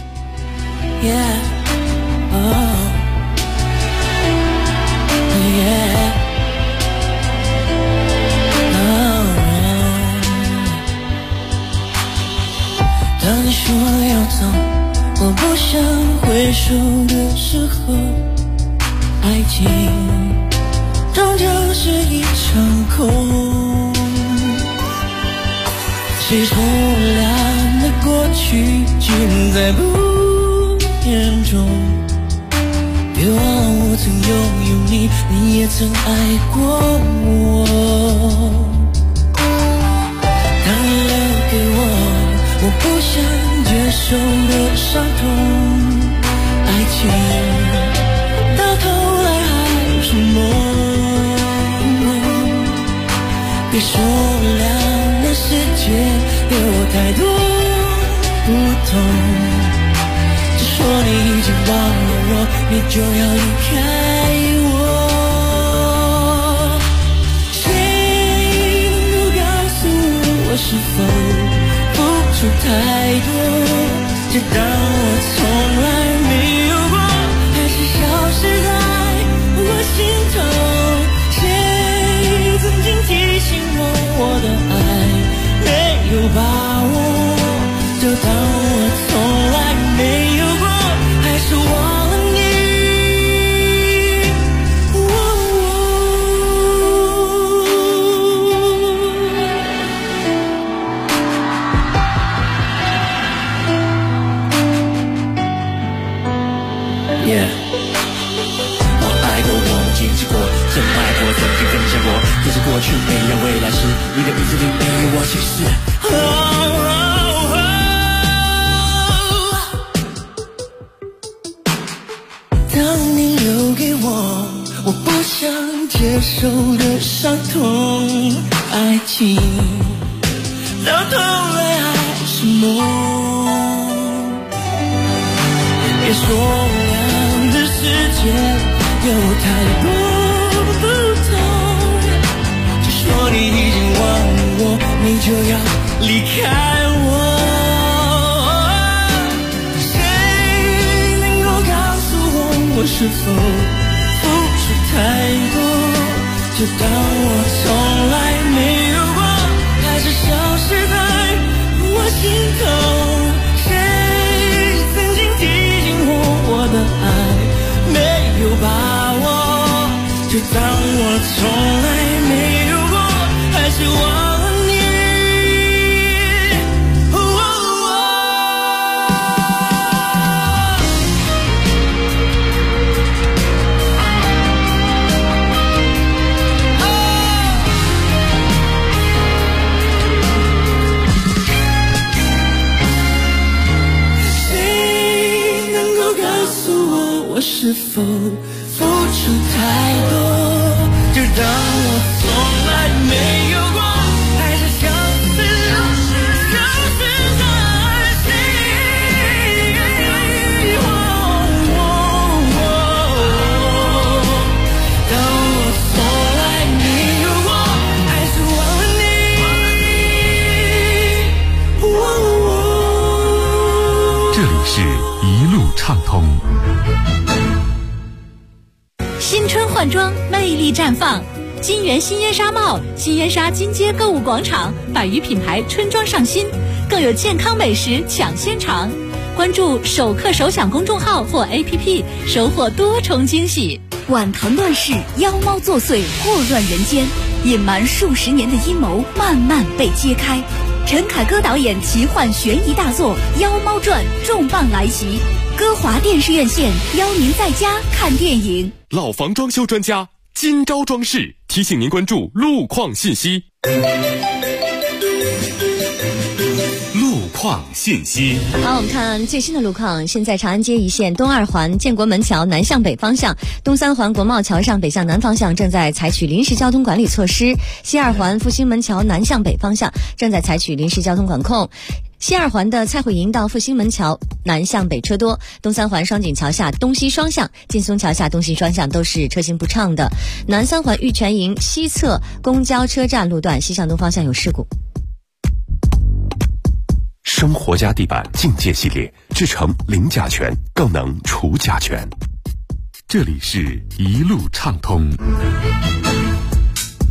当你说要走，我不想回首的时候，爱情终究是一场空。谁说亮的过去尽在不言中？别忘了我曾拥有你，你也曾爱过我。当你留给我不想接受的伤痛，爱情到头来还是梦。别说亮的世界有太多不同，只说你已经忘了我，你就要离开我。谁能够告诉我是否付出太多，就当我从来没有过，还是消失在我心头。谁曾经提醒我的爱没有把握，就当我从来没有过，还是忘了你。我爱过，我们坚持过，深爱过，曾经分享过，可是过去没有未来时，你的鼻子里没有我，其实当你留给我不想接受的伤痛，爱情到头来还是梦。别说亮的世界有太多不同，就说你已经忘了我，你就要离开我。谁能够告诉我是否付出太多，就当我从来没有过，还是消失在我心头。谁曾经提醒我的爱没有把握，就当我从来没有过，还是忘了你。谁能够告诉我是否付出太多，就当我从来没有过，还是消失在心里。当我从来没有过，还是忘了你。 这里是一路畅通。 新春换装，魅力绽放。金源新烟纱帽、新烟纱金街购物广场100余品牌春装上新，更有健康美食抢先尝。关注首客首享公众号或 APP， 收获多重惊喜。 晚唐乱世，妖猫作祟，祸乱人间，隐瞒数十年的阴谋慢慢被揭开。陈凯歌导演奇幻悬疑大作《妖猫传》重磅来袭，歌华电视院线邀您在家看电影。 老房装修专家今朝装饰提醒您关注路况信息。 路况信息。 好，我们看最新的路况。现在长安街一线东二环建国门桥南向北方向，东三环国贸桥上北向南方向正在采取临时交通管理措施；西二环复兴门桥南向北方向正在采取临时交通管控。西二环的蔡慧营到复兴门桥南向北车多，东三环双井桥下东西双向、劲松桥下东西双向都是车行不畅的。南三环玉泉营西侧公交车站路段西向东方向有事故。 生活家地板净界系列，制成零甲醛，更能除甲醛。这里是一路畅通。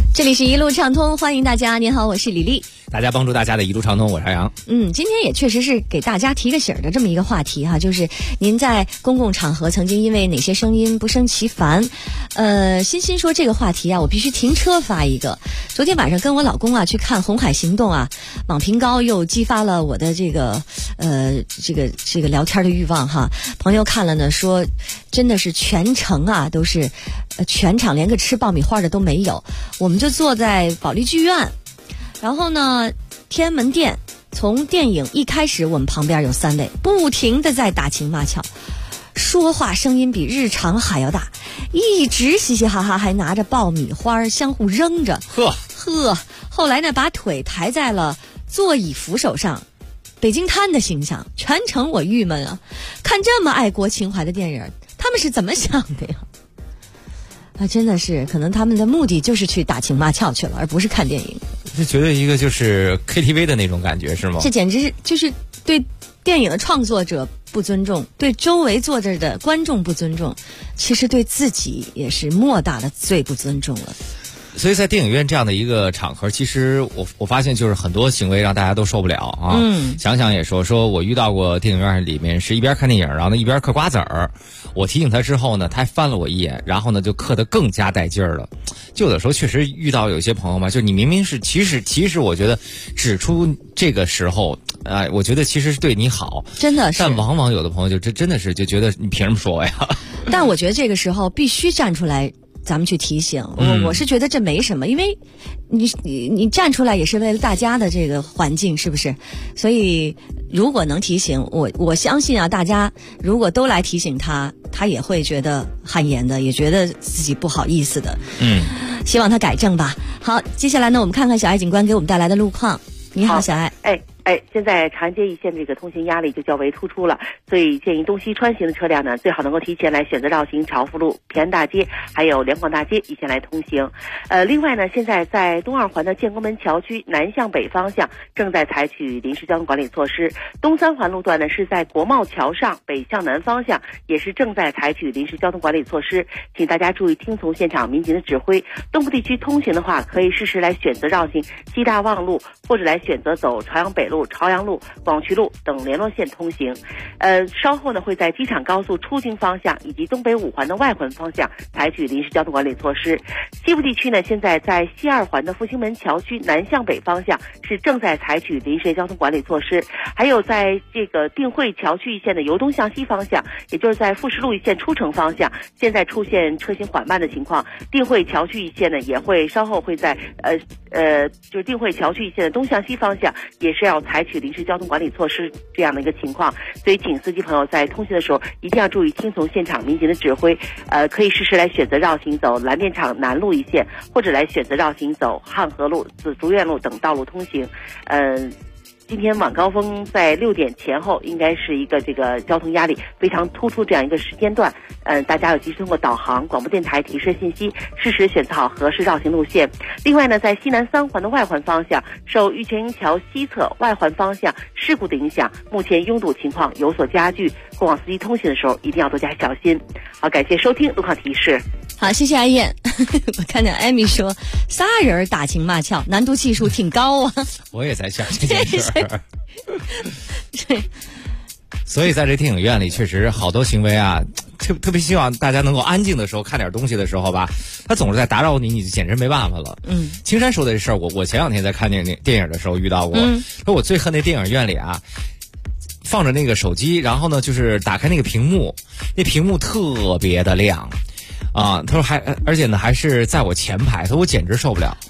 这里是一路畅通，欢迎大家。您好，我是李丽。 大家帮助大家的一路畅通，我是阿阳。 今天也确实是给大家提个醒儿的这么一个话题哈，就是您在公共场合曾经因为哪些声音不胜其烦？欣说这个话题啊，我必须停车发一个。昨天晚上跟我老公啊去看《红海行动》啊，网评高又激发了我的这个聊天的欲望哈。朋友看了呢，说真的是全程啊都是，全场连个吃爆米花的都没有。我们就坐在保利剧院。然后呢，天安门店从电影一开始，我们旁边有3位不停地在打情骂俏，说话声音比日常还要大，一直嘻嘻哈哈，还拿着爆米花相互扔着。后来呢，把腿抬在了座椅扶手上，北京滩的形象，全程我郁闷啊！看这么爱国情怀的电影，他们是怎么想的呀？真的是，可能他们的目的就是去打情骂俏去了，而不是看电影。 是觉得一个就是 KTV 的那种感觉是吗？ 这简直就是对电影的创作者不尊重，对周围坐着的观众不尊重，其实对自己也是莫大的最不尊重了。 所以在电影院这样的一个场合，其实我发现就是很多行为让大家都受不了啊。想想也说我遇到过电影院里面是一边看电影，然后呢一边嗑瓜子儿。我提醒他之后呢，他还翻了我一眼，然后呢就嗑得更加带劲儿了。就有的时候确实遇到有些朋友嘛，就你明明是其实我觉得指出这个时候，我觉得其实是对你好， 真的是。 但往往有的朋友就真的是就觉得你凭什么说我呀？ 但我觉得这个时候必须站出来。咱们去提醒我是觉得这没什么，因为你站出来也是为了大家的这个环境，是不是？所以如果能提醒我相信啊，大家如果都来提醒他也会觉得汗颜的，也觉得自己不好意思的。希望他改正吧。好，接下来呢，我们看看小爱警官给我们带来的路况。你好，小爱。 现在长安街一线这个通行压力就较为突出了，所以建议东西穿行的车辆呢，最好能够提前来选择绕行朝福路、平安大街还有两广大街一线来通行。另外呢，现在在东二环的建国门桥区南向北方向正在采取临时交通管理措施，东三环路段呢是在国贸桥上北向南方向也是正在采取临时交通管理措施，请大家注意听从现场民警的指挥。东部地区通行的话，可以适时来选择绕行西大望路，或者来选择走朝阳北路、朝阳路、广渠路等联络线通行。稍后呢会在机场高速出京方向以及东北5环的外环方向采取临时交通管理措施。西部地区呢，现在在西2环的复兴门桥区南向北方向是正在采取临时交通管理措施，还有在这个定慧桥区一线的由东向西方向，也就是在富士路一线出城方向，现在出现车行缓慢的情况。定慧桥区一线呢也会稍后会在就是定慧桥区一线的东向西方向也是要采取临时交通管理措施这样的一个情况，所以请司机朋友在通行的时候一定要注意听从现场民警的指挥，可以适时来选择绕行走蓝电厂南路一线，或者来选择绕行走汉河路、紫竹院路等道路通行。今天晚高峰在6点前后应该是一个这个交通压力非常突出这样一个时间段，大家要及时通过导航、广播电台提示信息，适时选择好合适绕行路线。另外呢，在西南3环的外环方向，受玉泉营桥西侧外环方向事故的影响，目前拥堵情况有所加剧，过往司机通行的时候一定要多加小心。好，感谢收听路况提示。 好，谢谢阿燕。我看见艾米说仨人打情骂俏，难度系数挺高啊。 我也在想这件事儿。对，所以在这电影院里，确实好多行为啊，特别希望大家能够安静的时候看点东西的时候吧，他总是在打扰你，你就简直没办法了。青山说的这事儿，我前2天在看电影的时候遇到过。说我最恨那电影院里啊，放着那个手机，然后呢就是打开那个屏幕，那屏幕特别的亮。他说而且呢还是在我前排，他说我简直受不了。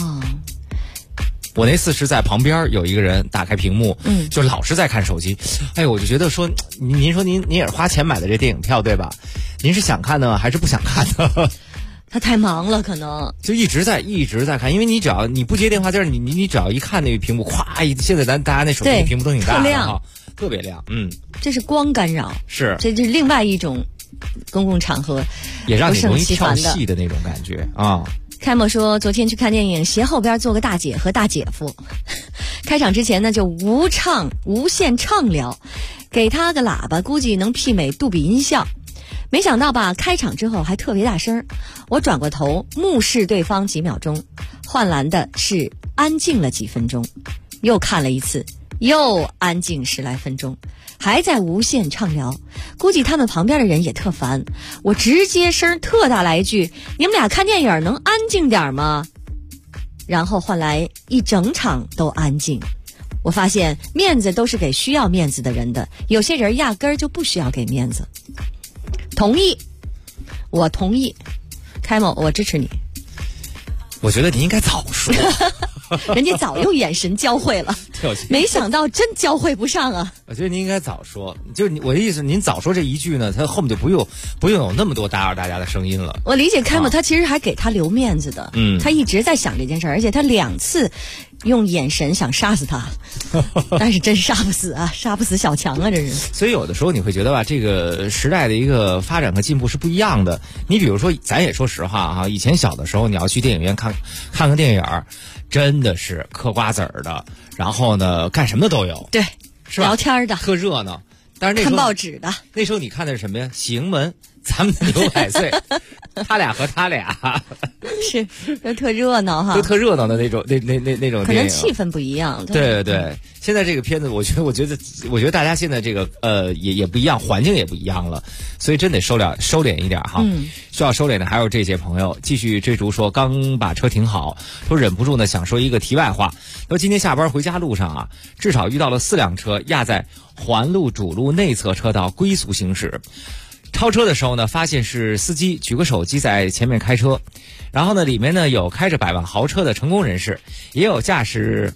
我那次是在旁边有一个人打开屏幕，就老是在看手机。哎呦，我就觉得说，您说您也是花钱买的这电影票对吧？您是想看呢还是不想看呢？ 他太忙了，可能就一直在看，因为你只要你不接电话，就是你只要一看那个屏幕，咵，现在大家那手机屏幕都挺大的哈，特别亮。 这是光干扰，这是另外一种公共场合也让你容易跳戏的那种感觉啊。 开幕说昨天去看电影，斜后边坐个大姐和大姐夫，开场之前呢就无限畅聊，给他个喇叭估计能媲美杜比音效。 没想到吧，开场之后还特别大声，我转过头目视对方几秒钟，换来的是安静了几分钟，又看了一次，又安静10来分钟，还在无限畅聊。估计他们旁边的人也特烦，我直接声特大来一句：你们俩看电影能安静点吗？然后换来一整场都安静。我发现面子都是给需要面子的人的，有些人压根儿就不需要给面子。同意，我同意，开某，我支持你。 我觉得你应该早说。 人家早用眼神交汇了，没想到真交汇不上啊！ 我觉得您应该早说，就是我的意思，您早说这一句呢，他后面就不用有那么多打扰大家的声音了。 我理解开某，他其实还给他留面子的，他一直在想这件事，而且他2次用眼神想杀死他，但是真杀不死啊，杀不死小强啊，这是。 所以有的时候你会觉得吧，这个时代的一个发展和进步是不一样的。你比如说，咱也说实话啊，以前小的时候你要去电影院看个电影，真的是嗑瓜子儿的，然后呢干什么的都有， 对， 是吧？ 聊天的， 特热闹。但是那时候看报纸的， 那时候你看的是什么呀？喜盈门，咱们的牛百岁，他俩和他俩是都特热闹哈， 都特热闹的那种那种电影， 可能气氛不一样。 对对对，现在这个片子，我觉得大家现在这个也不一样，环境也不一样了，所以真得收敛一点哈。需要收敛的还有这些朋友继续追逐说刚把车停好，都忍不住呢想说一个题外话。说今天下班回家路上啊，至少遇到了4辆车压在环路主路内侧车道龟速行驶。超车的时候呢，发现是司机举个手机在前面开车，然后呢，里面呢有开着100万豪车的成功人士，也有驾驶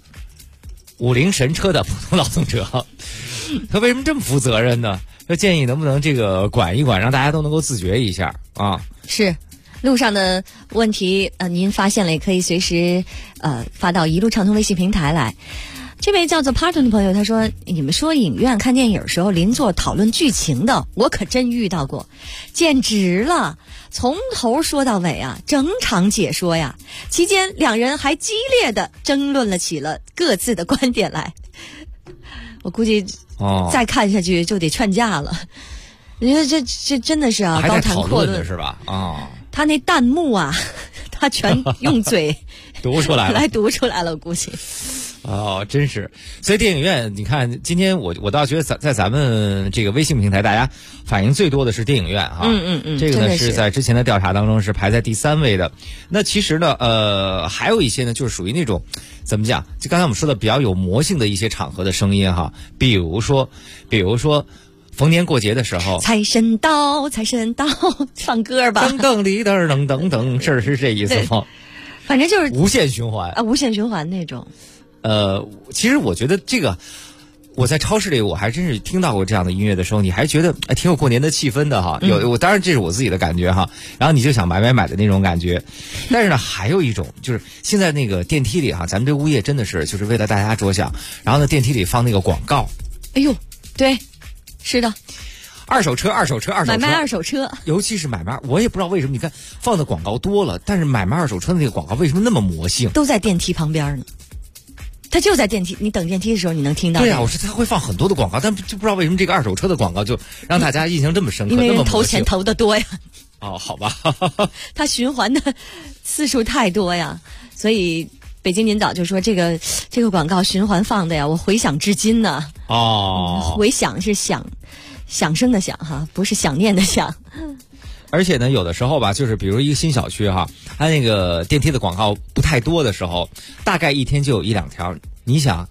50神车的普通劳动者。他为什么这么负责任呢？就建议能不能这个管一管，让大家都能够自觉一下啊。 是。路上的问题您发现了也可以随时发到一路畅通微信平台来。这位叫做 Parton 的朋友他说，你们说影院看电影时候邻座讨论剧情的，我可真遇到过，简直了，从头说到尾啊，整场解说呀，期间2人还激烈的争论起了各自的观点来。我估计再看下去就得劝架了。你说这真的是啊，高谈阔论是吧？ 他那弹幕啊，他全用嘴读出来了， 读出来了，我估计。 真是。所以电影院，你看今天我倒觉得在咱们这个微信平台，大家反应最多的是电影院哈。这个呢是在之前的调查当中是排在第3位的。那其实呢，还有一些呢，就是属于那种怎么讲？就刚才我们说的比较有魔性的一些场合的声音哈，比如说。逢年过节的时候， 财神到，财神到，唱歌吧， 噔噔哩噔噔噔噔，是这意思吗？ 反正就是无限循环啊，无限循环那种。 其实我觉得这个，我在超市里我还真是听到过这样的音乐的时候，你还觉得挺有过年的气氛的哈。我当然这是我自己的感觉哈，然后你就想买的那种感觉。但是呢，还有一种就是现在那个电梯里哈，咱们这物业真的是就是为了大家着想，然后呢电梯里放那个广告。 哎呦，对。是的， 二手车， 买卖二手车， 尤其是买卖，我也不知道为什么，你看放的广告多了，但是买卖二手车的那个广告为什么那么魔性？ 都在电梯旁边呢，他就在电梯，你等电梯的时候你能听到。 对啊，我说他会放很多的广告，但就不知道为什么这个二手车的广告就让大家印象这么深刻， 因为人投钱投的多呀。 好吧， 他循环的次数太多呀，所以。北京领导就说这个广告循环放的呀，我回想至今呢。回想是响声的响哈，不是想念的想。 而且呢，有的时候吧，就是比如一个新小区哈，它那个电梯的广告不太多的时候，大概一天就有1-2条。你想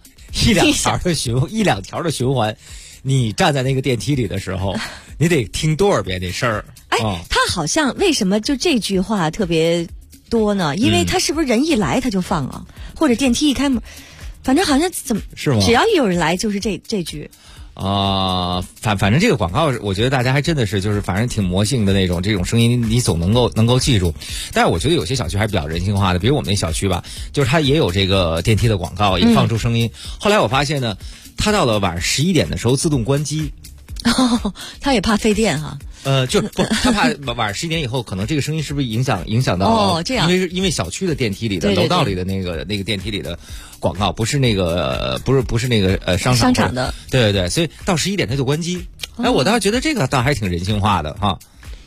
1-2条的循环，你站在那个电梯里的时候，你得听多少遍这事儿？ 他好像为什么就这句话特别多呢？因为他是不是人一来他就放啊，或者电梯一开门，反正好像怎么是吗？ 只要一有人来就是这句。 反正这个广告，我觉得大家还真的是就是反正挺魔性的那种，这种声音你总能够记住。但是我觉得有些小区还是比较人性化的，比如我们那小区吧，就是它也有这个电梯的广告，也放出声音。后来我发现呢，它到了晚上11点的时候自动关机。 他也怕费电哈。 就不，他怕晚上11点以后，可能这个声音是不是影响到？ 这样， 因为小区的电梯里的楼道里的那个电梯里的广告，不是那个不是那个商场的， 对，所以到11点他就关机。我倒觉得这个倒还挺人性化的哈。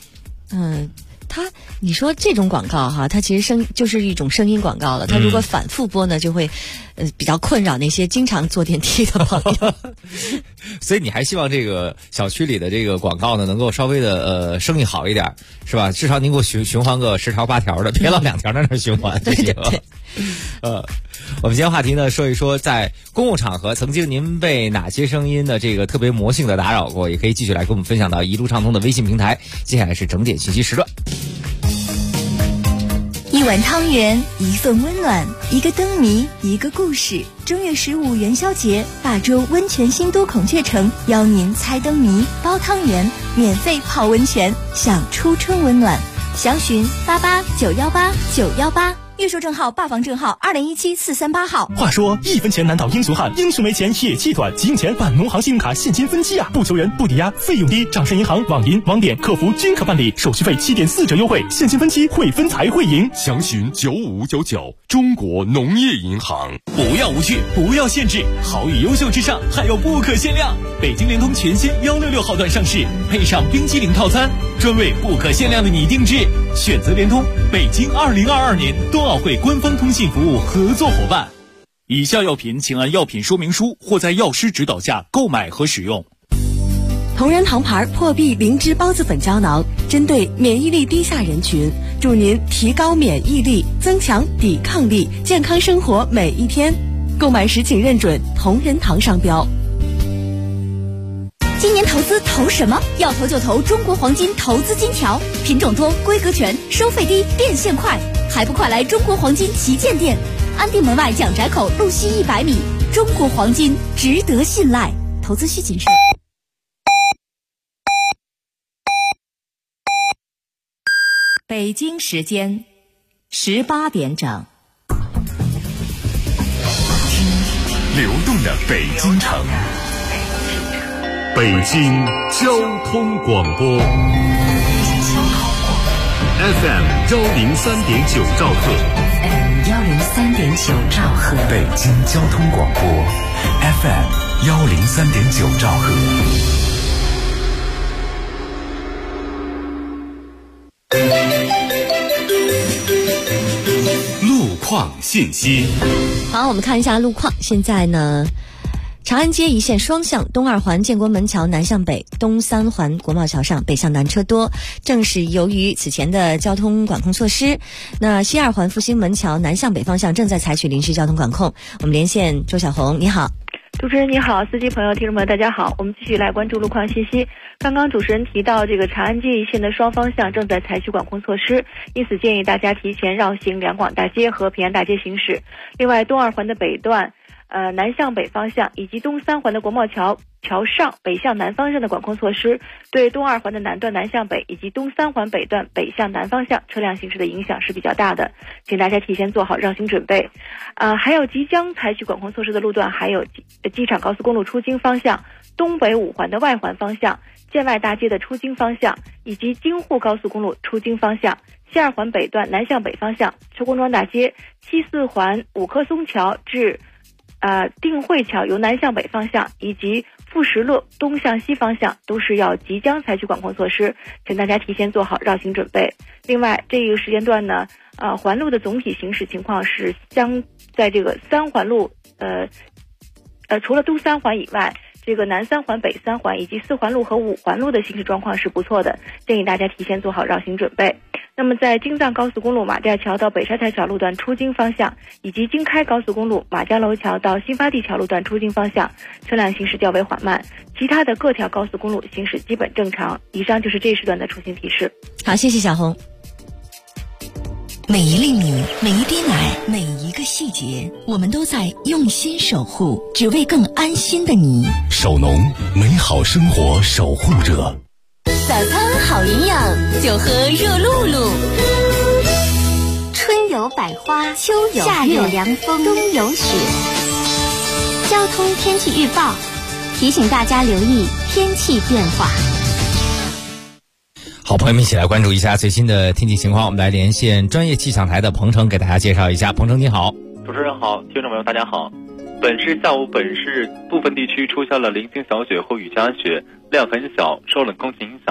你说这种广告哈，它其实就是一种声音广告了。它如果反复播呢，就会比较困扰那些经常坐电梯的朋友。 所以你还希望这个小区里的这个广告呢，能够稍微的生意好一点，是吧？至少您给我循环个10条8条的，别老2条在那循环。 对对对。 我们今天话题呢，说一说在公共场合曾经您被哪些声音的这个特别魔性的打扰过，也可以继续来跟我们分享到一路畅通的微信平台。接下来是整点信息时段。 一碗汤圆，一份温暖，一个灯谜，一个故事。正月15元宵节，大洲温泉新都孔雀城邀您猜灯谜、包汤圆，免费泡温泉，享初春温暖。详询88918918。预售证号、霸房证号2017-438号。 话说1分钱难倒英雄汉，英雄没钱也气短，急用钱办农行信用卡现金分期啊！不求人，不抵押，费用低，掌上银行、网银、网点、客服均可办理，手续费7.4折优惠，现金分期会分财会赢。 详询9599中国农业银行。 不要无趣，不要限制，好与优秀之上还有不可限量。北京联通全新166号段上市，配上冰激凌套餐，专为不可限量的你定制。选择联通，北京2022年冬奥会官方通信服务合作伙伴。以下药品请按药品说明书或在药师指导下购买和使用。 同仁堂牌破壁灵芝孢子粉胶囊，针对免疫力低下人群，助您提高免疫力，增强抵抗力，健康生活每一天。购买时请认准同仁堂商标。 今年投资投什么？要投就投中国黄金投资金条，品种多，规格全，收费低，变现快，还不快来中国黄金旗舰店，安定门外蒋宅口路西100米。中国黄金值得信赖，投资需谨慎。 北京时间18点整。 流动的北京城，北京交通广播 FM 103.9兆赫 103.9兆赫， 北京交通广播 FM 103.9兆赫。 路况信息。 好，我们看一下路况。现在呢，长安街一线双向东2环建国门桥南向北，东3环国贸桥上北向南车多，正是由于此前的交通管控措施。那西2环复兴门桥南向北方向正在采取临时交通管控。我们连线周小红，你好。 主持人你好，司机朋友、听众朋友大家好，我们继续来关注路况信息。刚刚主持人提到这个长安街一线的双方向正在采取管控措施，因此建议大家提前绕行两广大街和平安大街行驶。另外，东2环的北段南向北方向以及东3环的国贸桥上北向南方向的管控措施，对东2环的南段南向北以及东3环北段北向南方向车辆行驶的影响是比较大的，请大家提前做好绕行准备。还有即将采取管控措施的路段，还有机场高速公路出京方向、东北5环的外环方向、建外大街的出京方向，以及京沪高速公路出京方向、西2环北段南向北方向、邱公庄大街、西4环五棵松桥至定慧桥由南向北方向以及富石路东向西方向都是要即将采取管控措施，请大家提前做好绕行准备。另外，这个时间段呢，环路的总体行驶情况是在这个3环路，除了东3环以外，这个南3环、北3环以及4环路和5环路的行驶状况是不错的，建议大家提前做好绕行准备。那么在京藏高速公路马甸桥到北沙台桥路段出京方向，以及京开高速公路马家楼桥到新发地桥路段出京方向，车辆行驶较为缓慢，其他的各条高速公路行驶基本正常。以上就是这一时段的出行提示。 好，谢谢小红。 每一粒米，每一滴奶，每一个细节，我们都在用心守护，只为更安心的你。 守农，美好生活守护者。 早餐好营养，就喝热露露。 春有百花，秋有夏有凉风，冬有雪。交通天气预报提醒大家留意天气变化。 好，朋友们一起来关注一下最新的天气情况。我们来连线专业气象台的彭程，给大家介绍一下。彭程你好。 主持人好，听众朋友大家好。本市下午，本市部分地区出现了零星小雪或雨夹雪，量很小，受冷空气影响，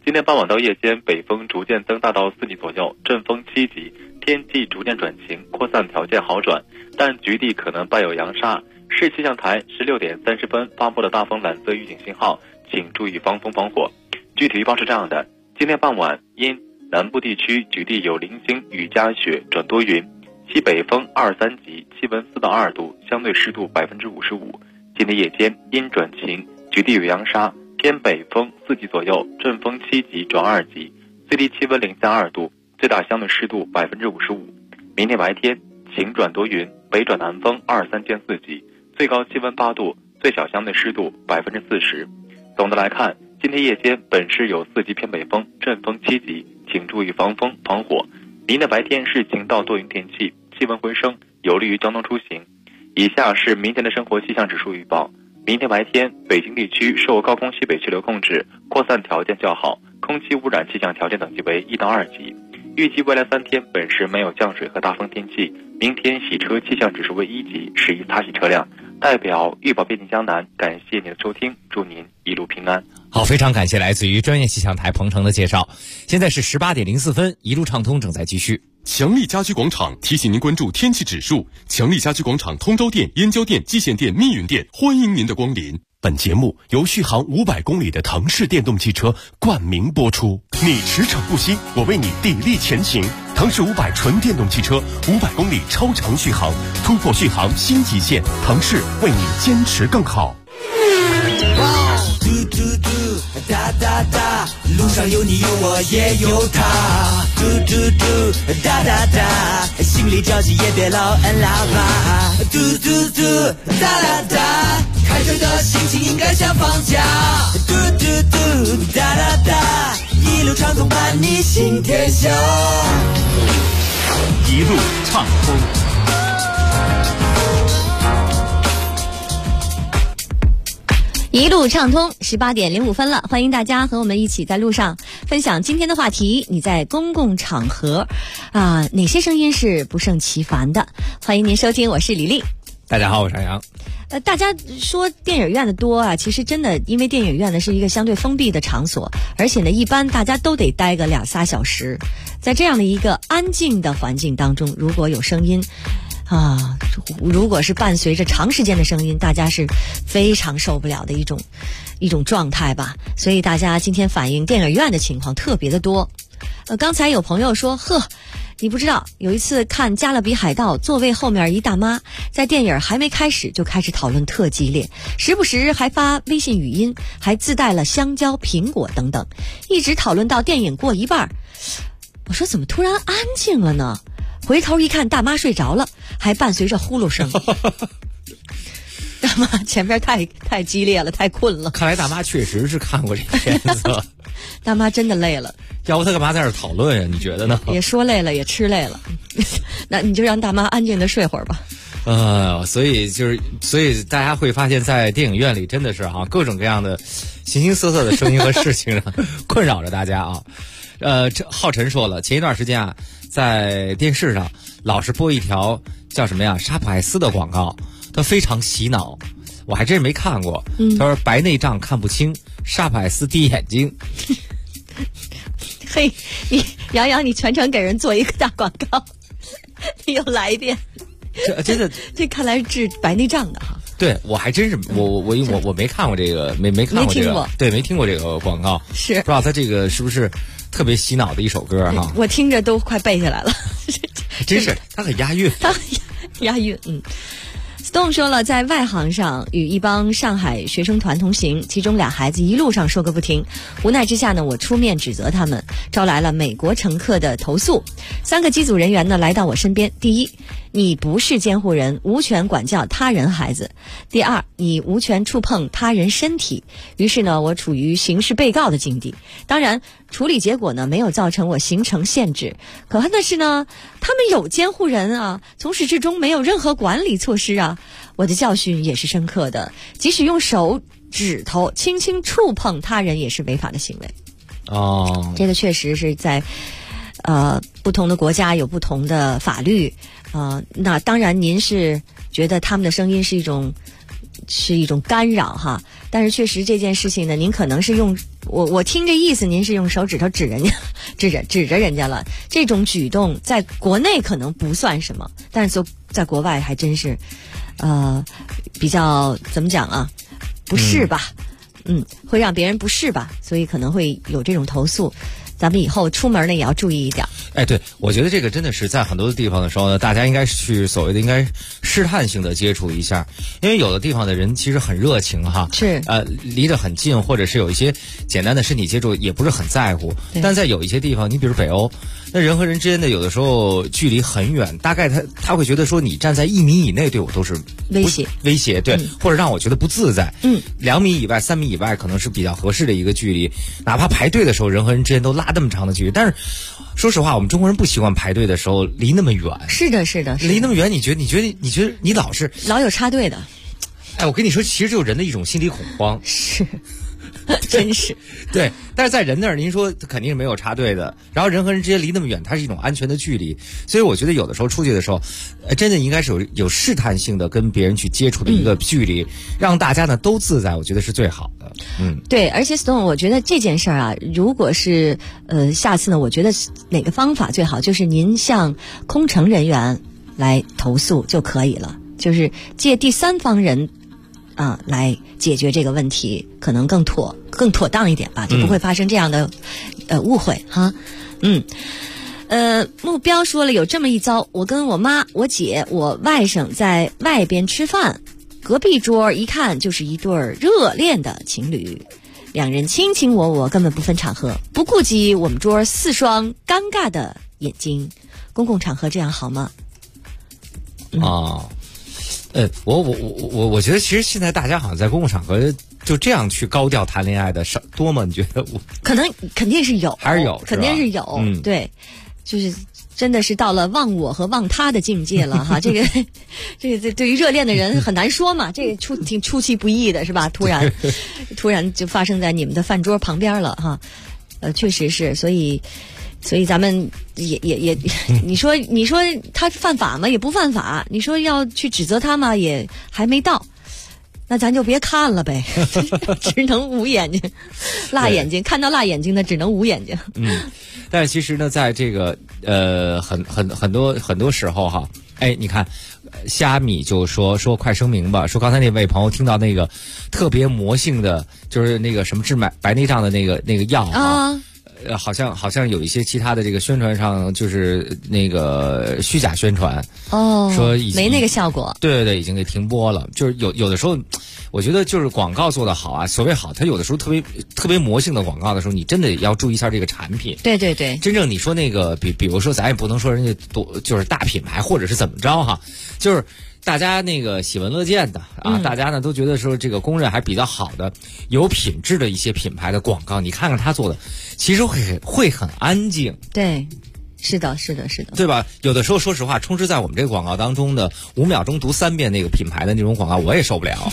今天傍晚到夜间，北风逐渐增大到4级左右，阵风7级，天气逐渐转晴，扩散条件好转，但局地可能伴有扬沙。市气象台16点30分发布了大风蓝色预警信号，请注意防风防火。具体预报是这样的：今天傍晚因南部地区局地有零星雨夹雪转多云，西北风2、3级，气温4到2度，相对湿度55%。今天夜间阴转晴，局地有扬沙，偏北风4级左右，阵风7级转2级，最低气温0下2度，最大相对湿度55%。明天白天晴转多云，北转南风2、3见4级，最高气温8度，最小相对湿度40%。总的来看，今天夜间本市有4级偏北风，阵风7级，请注意防风防火。明天白天是晴到多云天气，气温回升，有利于交通出行。以下是明天的生活气象指数预报。明天白天，北京地区受高空西北气流控制，扩散条件较好，空气污染气象条件等级为1到2级。预计未来3天本市没有降水和大风天气。明天洗车气象指数为1级，适宜擦洗车辆。代表预报边境江南，感谢您的收听，祝您一路平安。 好，非常感谢来自于专业气象台鹏程的介绍。现在是18点04分，一路畅通正在继续。 强力家居广场提醒您关注天气指数。强力家居广场通州店、燕郊店、蓟县店、密云店，欢迎您的光临。本节目由续航500公里的腾势电动汽车冠名播出。你驰骋不息，我为你砥砺前行。腾势500纯电动汽车，500公里超长续航，突破续航新极限。腾势为你坚持更好。 嘟嘟嘟，哒哒哒，路上有你有我也有他。嘟嘟嘟，哒哒哒，心里着急也别老按喇叭。嘟嘟嘟，哒哒哒，开车的心情应该像放假。嘟嘟嘟，哒哒哒，一路畅通伴你行天下。 一路畅通。 一路畅通，18点05分了，欢迎大家和我们一起在路上分享今天的话题。你在公共场合哪些声音是不胜其烦的？欢迎您收听，我是李丽。 大家好，我是杨洋。 大家说电影院的多啊，其实真的因为电影院呢是一个相对封闭的场所，而且呢一般大家都得待个2、3小时，在这样的一个安静的环境当中，如果有声音如果是伴随着长时间的声音，大家是非常受不了的一种状态吧。所以大家今天反映电影院的情况特别的多。刚才有朋友说，你不知道，有一次看《加勒比海盗》，座位后面一大妈在电影还没开始就开始讨论特激烈，时不时还发微信语音，还自带了香蕉、苹果等等，一直讨论到电影过一半。我说怎么突然安静了呢？回头一看，大妈睡着了，还伴随着呼噜声。大妈前面太激烈了，太困了。 看来大妈确实是看过这个片子。 大妈真的累了， 要不她干嘛在这儿讨论呀？你觉得呢？ 也说累了，也吃累了。那你就让大妈安静的睡会儿吧。 所以大家会发现，在电影院里真的是各种各样的形形色色的声音和事情困扰着大家啊。浩辰说了，前一段时间在电视上老是播一条叫什么呀沙普爱斯的广告，它非常洗脑，我还真是没看过。他说白内障看不清，沙普爱斯滴眼睛。 嘿，你杨洋，你全程给人做一个大广告，你又来一遍。 真的， 这看来是治白内障的哈。 对，我还真是我没看过这个，没看过这个，对，没听过这个广告， 是不知道他这个是不是特别洗脑的一首歌哈？ 我听着都快背下来了。 真是，他很押韵， 押韵。Stone 说了，在外航上与一帮上海学生团同行，其中俩孩子一路上说个不停，无奈之下呢，我出面指责他们，招来了美国乘客的投诉。3个机组人员呢来到我身边，第一，你不是监护人，无权管教他人孩子；第二，你无权触碰他人身体。于是呢，我处于刑事被告的境地。当然，处理结果呢没有造成我行程限制，可恨的是呢，他们有监护人啊，从始至终没有任何管理措施啊。我的教训也是深刻的，即使用手指头轻轻触碰他人也是违法的行为。这个确实是在不同的国家有不同的法律。那当然您是觉得他们的声音是一种干扰哈，但是确实这件事情呢，您可能是用我听这意思，您是用手指头指人家，指着人家了。这种举动在国内可能不算什么，但是在国外还真是，比较怎么讲啊，不适吧，会让别人不适吧，所以可能会有这种投诉。咱们以后出门呢也要注意一点。 哎，对，我觉得这个真的是在很多的地方的时候呢，大家应该去所谓的应该试探性的接触一下，因为有的地方的人其实很热情哈， 是离得很近，或者是有一些简单的身体接触也不是很在乎，但在有一些地方，你比如北欧，那人和人之间的有的时候距离很远，大概他会觉得说你站在1米以内对我都是威胁，对，或者让我觉得不自在。2米以外、3米以外可能是比较合适的一个距离，哪怕排队的时候人和人之间都拉那么长的距离，但是说实话，我们中国人不习惯排队的时候离那么远。 是的， 离那么远，你觉得你老有插队的。 哎，我跟你说，其实就是人的一种心理恐慌。 是。真是对，但是在人那儿，您说肯定是没有插队的。然后人和人之间离那么远，它是一种安全的距离，所以我觉得有的时候出去的时候，真的应该是有试探性的跟别人去接触的一个距离，让大家呢都自在，我觉得是最好的。 对，而且 Stone， 我觉得这件事儿啊，如果是下次呢，我觉得哪个方法最好，就是您向空乘人员来投诉就可以了，就是借第三方人。来解决这个问题可能更妥当一点吧，就不会发生这样的误会哈。目标说了有这么一遭，我跟我妈、我姐、我外甥在外边吃饭，隔壁桌一看就是一对热恋的情侣，两人卿卿我我，根本不分场合，不顾及我们桌4双尴尬的眼睛。公共场合这样好吗？ 我觉得其实现在大家好像在公共场合就这样去高调谈恋爱的少多吗？你觉得？ 肯定是有， 还是有， 肯定是有。对，就是真的是到了忘我和忘他的境界了哈。这个对于热恋的人很难说嘛，这个挺出其不意的是吧？突然就发生在你们的饭桌旁边了哈。确实是，所以咱们也，你说他犯法吗？也不犯法。你说要去指责他吗？也还没到。那咱就别看了呗，只能捂眼睛，辣眼睛，看到辣眼睛的只能捂眼睛。 但是其实呢，在这个很多时候哈，哎，你看，虾米就说快声明吧，说刚才那位朋友听到那个特别魔性的，就是那个什么治白内障的那个药啊。好像有一些其他的这个宣传上就是那个虚假宣传说已经没那个效果。 对，已经给停播了。就是有的时候，我觉得就是广告做得好啊，所谓好，它有的时候特别魔性的广告的时候，你真的要注意一下这个产品。 对， 真正你说那个比如说咱也不能说人家就是大品牌或者是怎么着哈，就是大家那个喜闻乐见的啊，大家呢都觉得说这个公认还比较好的、有品质的一些品牌的广告，你看看他做的，其实会很安静。 对，是的， 对吧？有的时候说实话，充斥在我们这个广告当中的5秒钟读3遍那个品牌的那种广告，我也受不了。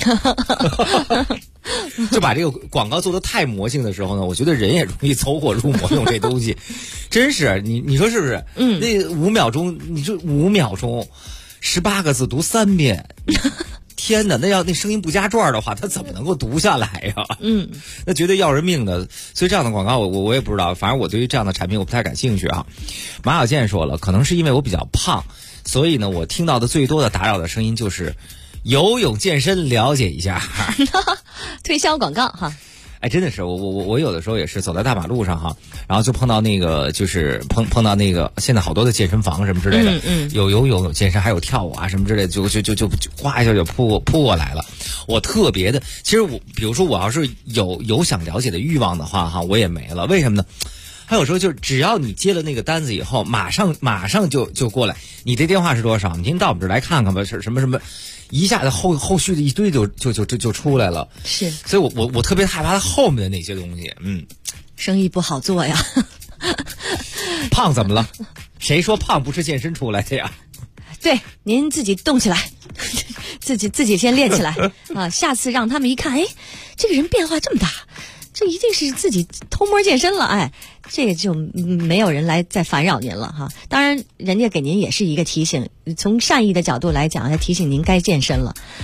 就把这个广告做得太魔性的时候呢，我觉得人也容易走火入魔用这东西。真是你说是不是？那5秒钟，你说5秒钟。18个字读3遍，天哪！那声音不加转的话，他怎么能够读下来呀？那绝对要人命的。所以这样的广告我也不知道，反正我对于这样的产品我不太感兴趣啊。马小健说了，可能是因为我比较胖，所以呢，我听到的最多的打扰的声音就是游泳健身了解一下。 推销广告哈。 哎，真的是我有的时候也是走在大马路上哈，然后就碰到那个就是碰到那个现在好多的健身房什么之类的，有游泳有健身还有跳舞啊什么之类的，就哗一下就扑过来了。我特别的，其实比如说我要是有想了解的欲望的话哈，我也没了。为什么呢？还有时候就是只要你接了那个单子以后，马上就过来，你这电话是多少？你到我们这儿来看看吧，是什么。一下子后续的一堆就出来了， 是， 所以我特别害怕它后面的那些东西， 生意不好做呀。 胖怎么了？谁说胖不是健身出来的呀？ 对，您自己动起来，自己先练起来啊！下次让他们一看，哎，这个人变化这么大，这一定是自己偷摸健身了，哎。这个就没有人来再烦扰您了哈。当然，人家给您也是一个提醒，从善意的角度来讲，要提醒您该健身了。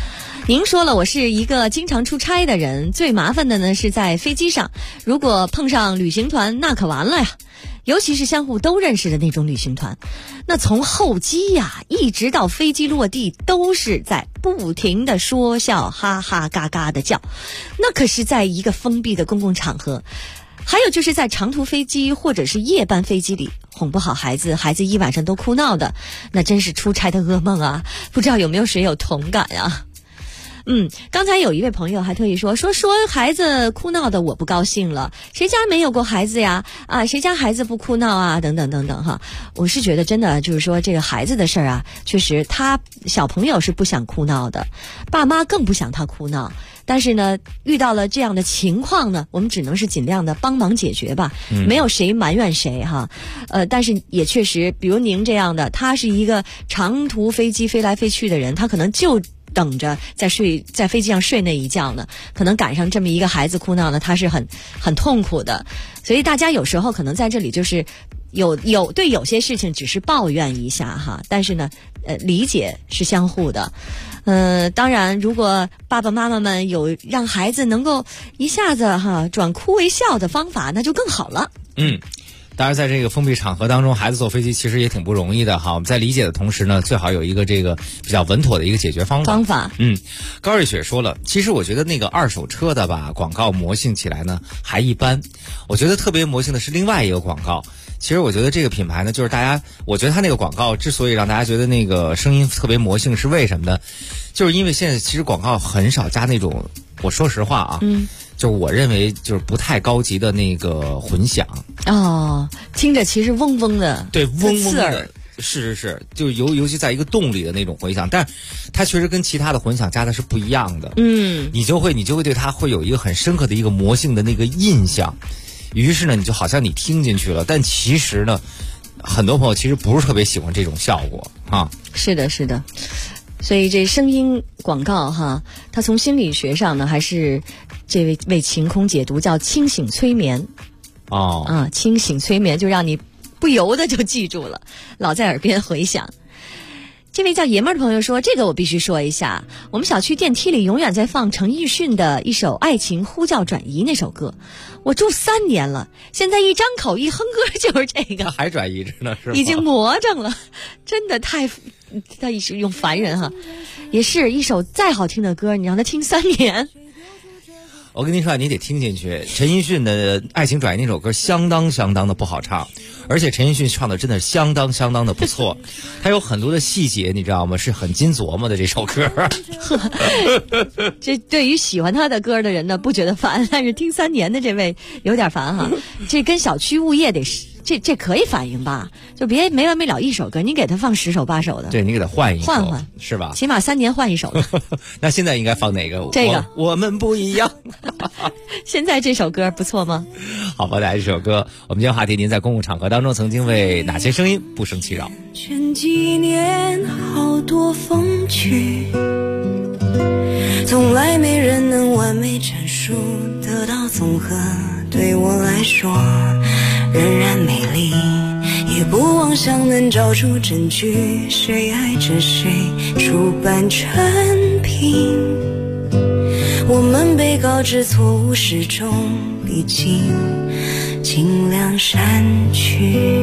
您说了，我是一个经常出差的人，最麻烦的呢是在飞机上，如果碰上旅行团那可完了呀，尤其是相互都认识的那种旅行团，那从候机呀一直到飞机落地都是在不停的说笑，哈哈嘎嘎的叫，那可是在一个封闭的公共场合。还有就是在长途飞机或者是夜班飞机里哄不好孩子，孩子一晚上都哭闹的，那真是出差的噩梦啊！不知道有没有谁有同感啊？刚才有一位朋友还特意说孩子哭闹的我不高兴了，谁家没有过孩子呀？啊，谁家孩子不哭闹啊？等等等等哈。我是觉得真的就是说这个孩子的事儿啊，确实他小朋友是不想哭闹的，爸妈更不想他哭闹。但是呢，遇到了这样的情况呢，我们只能是尽量的帮忙解决吧，没有谁埋怨谁哈。但是也确实，比如您这样的，他是一个长途飞机飞来飞去的人，他可能就等着在飞机上睡那一觉呢，可能赶上这么一个孩子哭闹呢，他是很痛苦的。所以大家有时候可能在这里就是有对有些事情只是抱怨一下哈，但是呢，理解是相互的。当然，如果爸爸妈妈们有让孩子能够一下子转哭为笑的方法，那就更好了。 当然，在这个封闭场合当中，孩子坐飞机其实也挺不容易的哈。我们在理解的同时呢，最好有一个这个比较稳妥的一个解决方法。高瑞雪说了，其实我觉得那个二手车的吧，广告魔性起来呢还一般。我觉得特别魔性的是另外一个广告。其实我觉得这个品牌呢，就是我觉得他那个广告之所以让大家觉得那个声音特别魔性，是为什么呢？就是因为现在其实广告很少加那种，我说实话啊，就是我认为就是不太高级的那个混响。 听着其实嗡嗡的， 对，嗡嗡的。是，就尤其在一个洞里的那种混响，但是它确实跟其他的混响加的是不一样的。你就会对它会有一个很深刻的一个魔性的那个印象。于是呢，你就好像你听进去了，但其实呢，很多朋友其实不是特别喜欢这种效果啊。是的。所以这声音广告哈，它从心理学上呢，还是这位晴空解读叫清醒催眠。清醒催眠就让你不由得就记住了，老在耳边回响。这位叫爷们儿的朋友说，这个我必须说一下，我们小区电梯里永远在放陈奕迅的一首《爱情呼叫转移》那首歌，我住3年了，现在一张口一哼歌就是这个，还转移着呢，是吗？已经魔怔了，真的他一直用烦人哈，也是一首再好听的歌，你让他听3年。我跟您说，你得听进去。陈奕迅的《爱情转移》那首歌相当的不好唱，而且陈奕迅唱的真的相当的不错，他有很多的细节，你知道吗？是很经琢磨的这首歌。这对于喜欢他的歌的人呢，不觉得烦，但是听3年的这位有点烦哈。这跟小区物业得这可以反映吧？就别没完没了一首歌，你给他放10首8首的。对，你给他换一首，换是吧？起码3年换一首的。那现在应该放哪个？这个我们不一样。现在这首歌不错吗？好，播来这首歌。我们今天话题，您在公共场合当中曾经为哪些声音不胜其扰？ 前几年好多风趣，从来没人能完美阐述，得到综合对我来说仍然美丽，也不妄想能找出证据，谁爱着谁出版成品，我们被告知错误始终，毕竟尽量删去。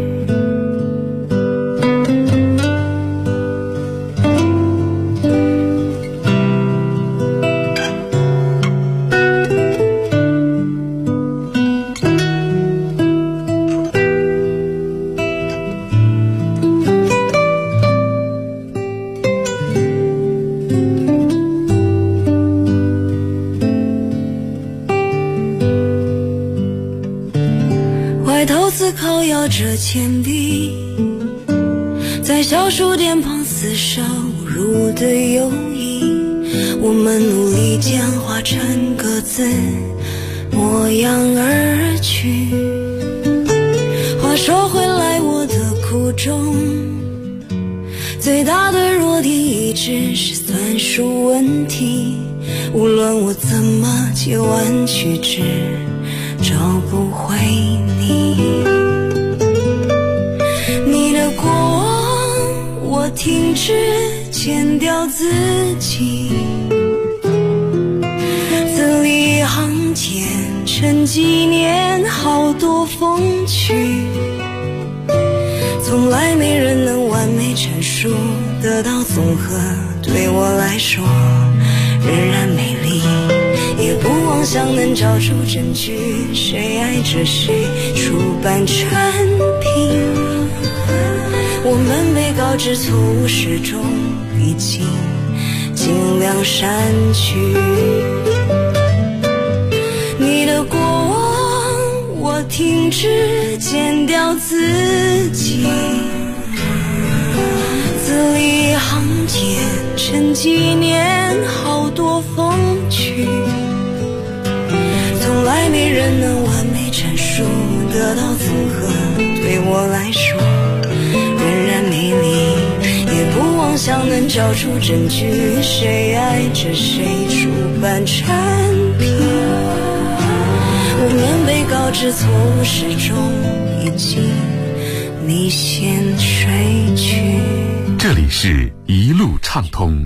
靠摇着铅笔，在小数点旁厮杀侮辱的友谊，我们努力简化成各自模样而去。话说回来，我的苦衷最大的弱点一直是算术问题，无论我怎么截弯曲直，找不回你。你的过往我停止剪掉自己， 几年好多风趣，从来没人能完美阐述，得到综合对我来说仍然美丽，也不妄想能找出证据，谁爱着谁出版成品。我们被告知错误始终已经尽量删去，你的过往我停止剪掉自己，字里行间这几年好多风趣，从来没人能完美阐述，得到综合对我来说仍然美丽，也不妄想能找出证据，谁爱着谁出版产品。我们被告知错误始终已经你先睡去。 这里是一路畅通。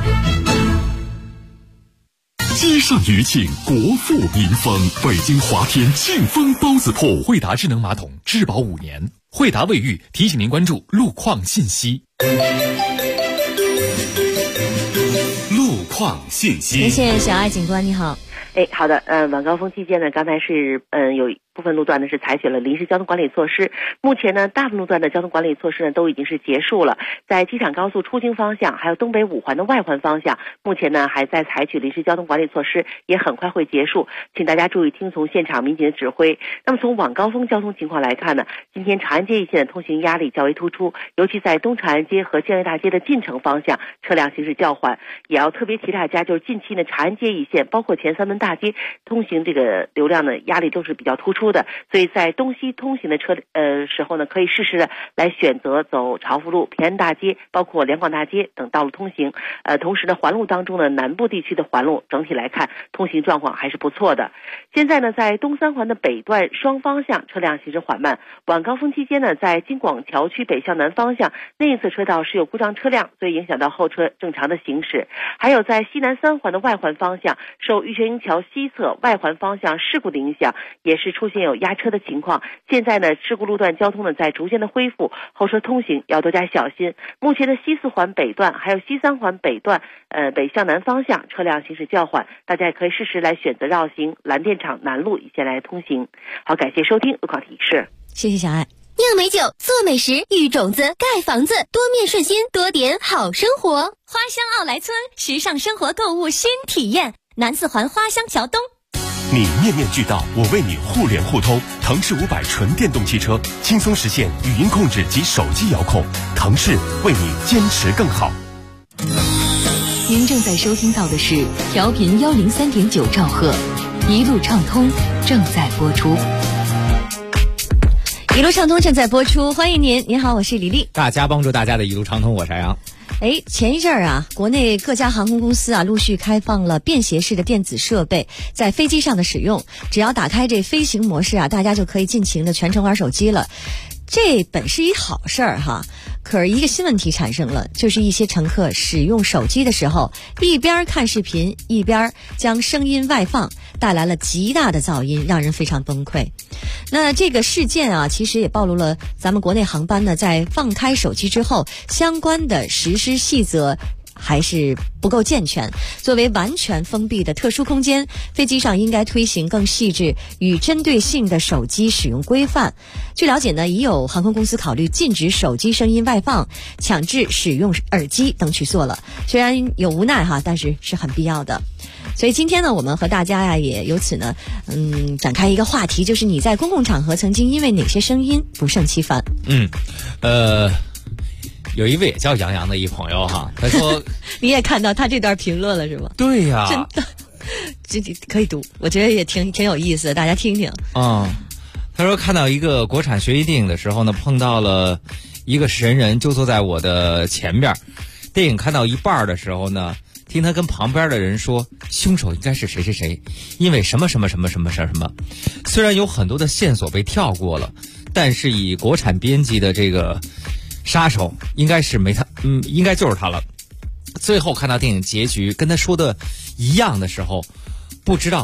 积善余庆，国富民丰。北京华天庆丰包子铺， 惠达智能马桶质保5年。惠达卫浴提醒您关注路况信息。 路况信息。 连线小爱警官，你好。 好的，晚高峰期间呢，刚才是有部分路段呢是采取了临时交通管理措施。目前呢，大部分路段的交通管理措施呢都已经是结束了。在机场高速出京方向，还有东北5环的外环方向，目前呢还在采取临时交通管理措施，也很快会结束，请大家注意听从现场民警的指挥。那么从晚高峰交通情况来看呢，今天长安街一线的通行压力较为突出，尤其在东长安街和建业大街的进城方向，车辆行驶较缓。也要特别提大家，就是近期呢长安街一线包括前三门大街通行这个流量呢压力都是比较突出的，所以在东西通行的时候呢，可以适时的来选择走朝福路、平安大街，包括两广大街等道路通行。同时呢，环路当中呢，南部地区的环路整体来看通行状况还是不错的。现在呢，在东三环的北段双方向车辆行驶缓慢，晚高峰期间呢，在京广桥区北向南方向那一侧车道是有故障车辆，所以影响到后车正常的行驶。还有在西南3环的外环方向，受玉泉营桥西侧外环方向事故的影响，也是出现有压车的情况。现在呢，事故路段交通呢在逐渐的恢复，后车通行要多加小心。目前的西4环北段还有西3环北段北向南方向车辆行驶较缓，大家也可以适时来选择绕行蓝电厂南路一线来通行。好，感谢收听路况提示。 谢谢小爱。 酿美酒，做美食，育种子，盖房子，多面顺心，多点好生活。 花乡奥莱村，时尚生活购物新体验，南4环花乡桥东。 你面面俱到，我为你互联互通。腾势500纯电动汽车，轻松实现语音控制及手机遥控。腾势为你坚持更好。 您正在收听到的是调频103.9兆赫，一路畅通正在播出。 一路畅通正在播出，欢迎您。您好，我是李丽。 大家帮助大家的一路畅通，我是杨。 前一阵儿啊，国内各家航空公司啊陆续开放了便携式的电子设备在飞机上的使用，只要打开这飞行模式啊，大家就可以尽情的全程玩手机了。这本是一好事儿哈，可是一个新问题产生了，就是一些乘客使用手机的时候，一边看视频一边将声音外放，带来了极大的噪音，让人非常崩溃。那这个事件啊，其实也暴露了咱们国内航班呢，在放开手机之后，相关的实施细则还是不够健全。作为完全封闭的特殊空间，飞机上应该推行更细致与针对性的手机使用规范。据了解呢，已有航空公司考虑禁止手机声音外放、强制使用耳机等举措了。虽然有无奈哈，但是是很必要的。所以今天呢，我们和大家呀也由此呢，展开一个话题，就是你在公共场合曾经因为哪些声音不胜其烦？ 有一位也叫杨洋的一朋友哈，他说你也看到他这段评论了是吗？ 对呀， 真的，这可以读，我觉得也挺有意思的，大家听听。 他说看到一个国产悬疑电影的时候呢，碰到了一个神人，就坐在我的前边。电影看到一半的时候呢，听他跟旁边的人说，凶手应该是谁谁谁，因为什么什么什么什么什么。虽然有很多的线索被跳过了，但是以国产编辑的这个杀手应该是应该就是他了。最后看到电影结局跟他说的一样的时候，不知道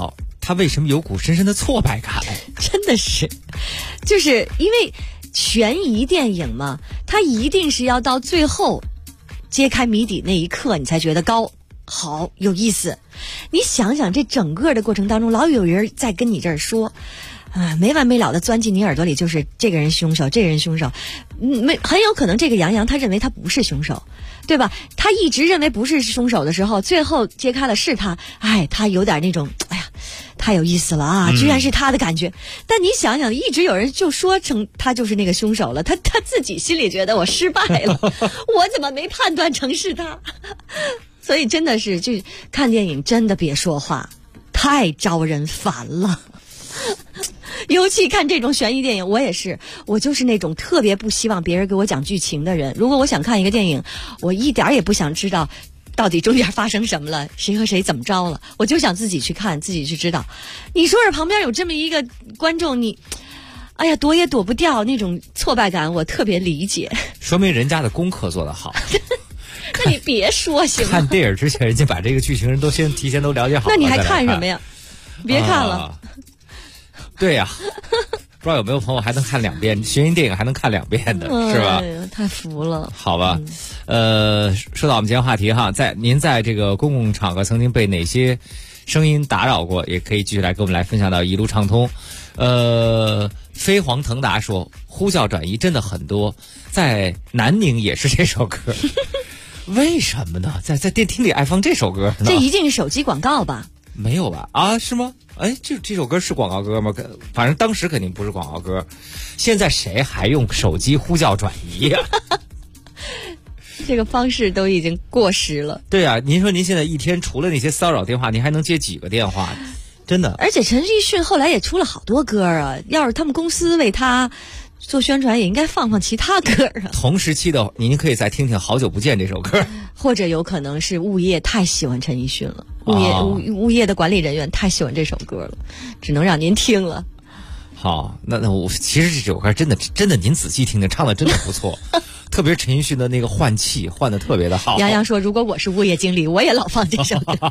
他为什么有股深深的挫败感？ 真的是，就是因为悬疑电影嘛，它一定是要到最后揭开谜底那一刻，你才觉得高好有意思。你想想，这整个的过程当中，老有人在跟你这儿说。没完没了的钻进你耳朵里，就是这个人凶手，这个人凶手，很有可能这个杨洋他认为他不是凶手，对吧？他一直认为不是凶手的时候，最后揭开了是他，他有点那种，太有意思了啊！居然是他的感觉。但你想想，一直有人就说成他就是那个凶手了，他自己心里觉得我失败了，我怎么没判断成是他？所以真的是，就看电影真的别说话，太招人烦了。尤其看这种悬疑电影，我就是那种特别不希望别人给我讲剧情的人。如果我想看一个电影，我一点也不想知道到底中间发生什么了，谁和谁怎么着了，我就想自己去看，自己去知道。你说是旁边有这么一个观众，你躲也躲不掉那种挫败感，我特别理解。 说明人家的功课做得好。 那你别说行吗？ 看电影之前，人家把这个剧情人都提前都了解好了。 那你还看什么呀？别看了。 对呀，不知道有没有朋友还能看2遍悬疑电影，还能看2遍的，是吧？ 太服了。 好吧，说到我们今天话题哈，您在这个公共场合曾经被哪些声音打扰过？也可以继续来跟我们来分享到一路畅通。飞黄腾达说，呼叫转移真的很多，在南宁也是这首歌。为什么呢？在电梯里爱放这首歌呢？ 这一定是手机广告吧？ 没有吧？啊，是吗？这首歌是广告歌吗？反正当时肯定不是广告歌。现在谁还用手机呼叫转移呀？ 这个方式都已经过时了。 对啊，您说您现在一天除了那些骚扰电话，您还能接几个电话？真的。 而且陈奕迅后来也出了好多歌啊，要是他们公司为他做宣传，也应该放其他歌啊。 同时期的您可以再听听《好久不见》这首歌， 或者有可能是物业太喜欢陈奕迅了，物业的管理人员太喜欢这首歌了，只能让您听了。 好，那我其实这首歌真的您仔细听听，唱的真的不错，特别是陈奕迅的那个换气换的特别的好。 杨洋说，如果我是物业经理，我也老放这首歌。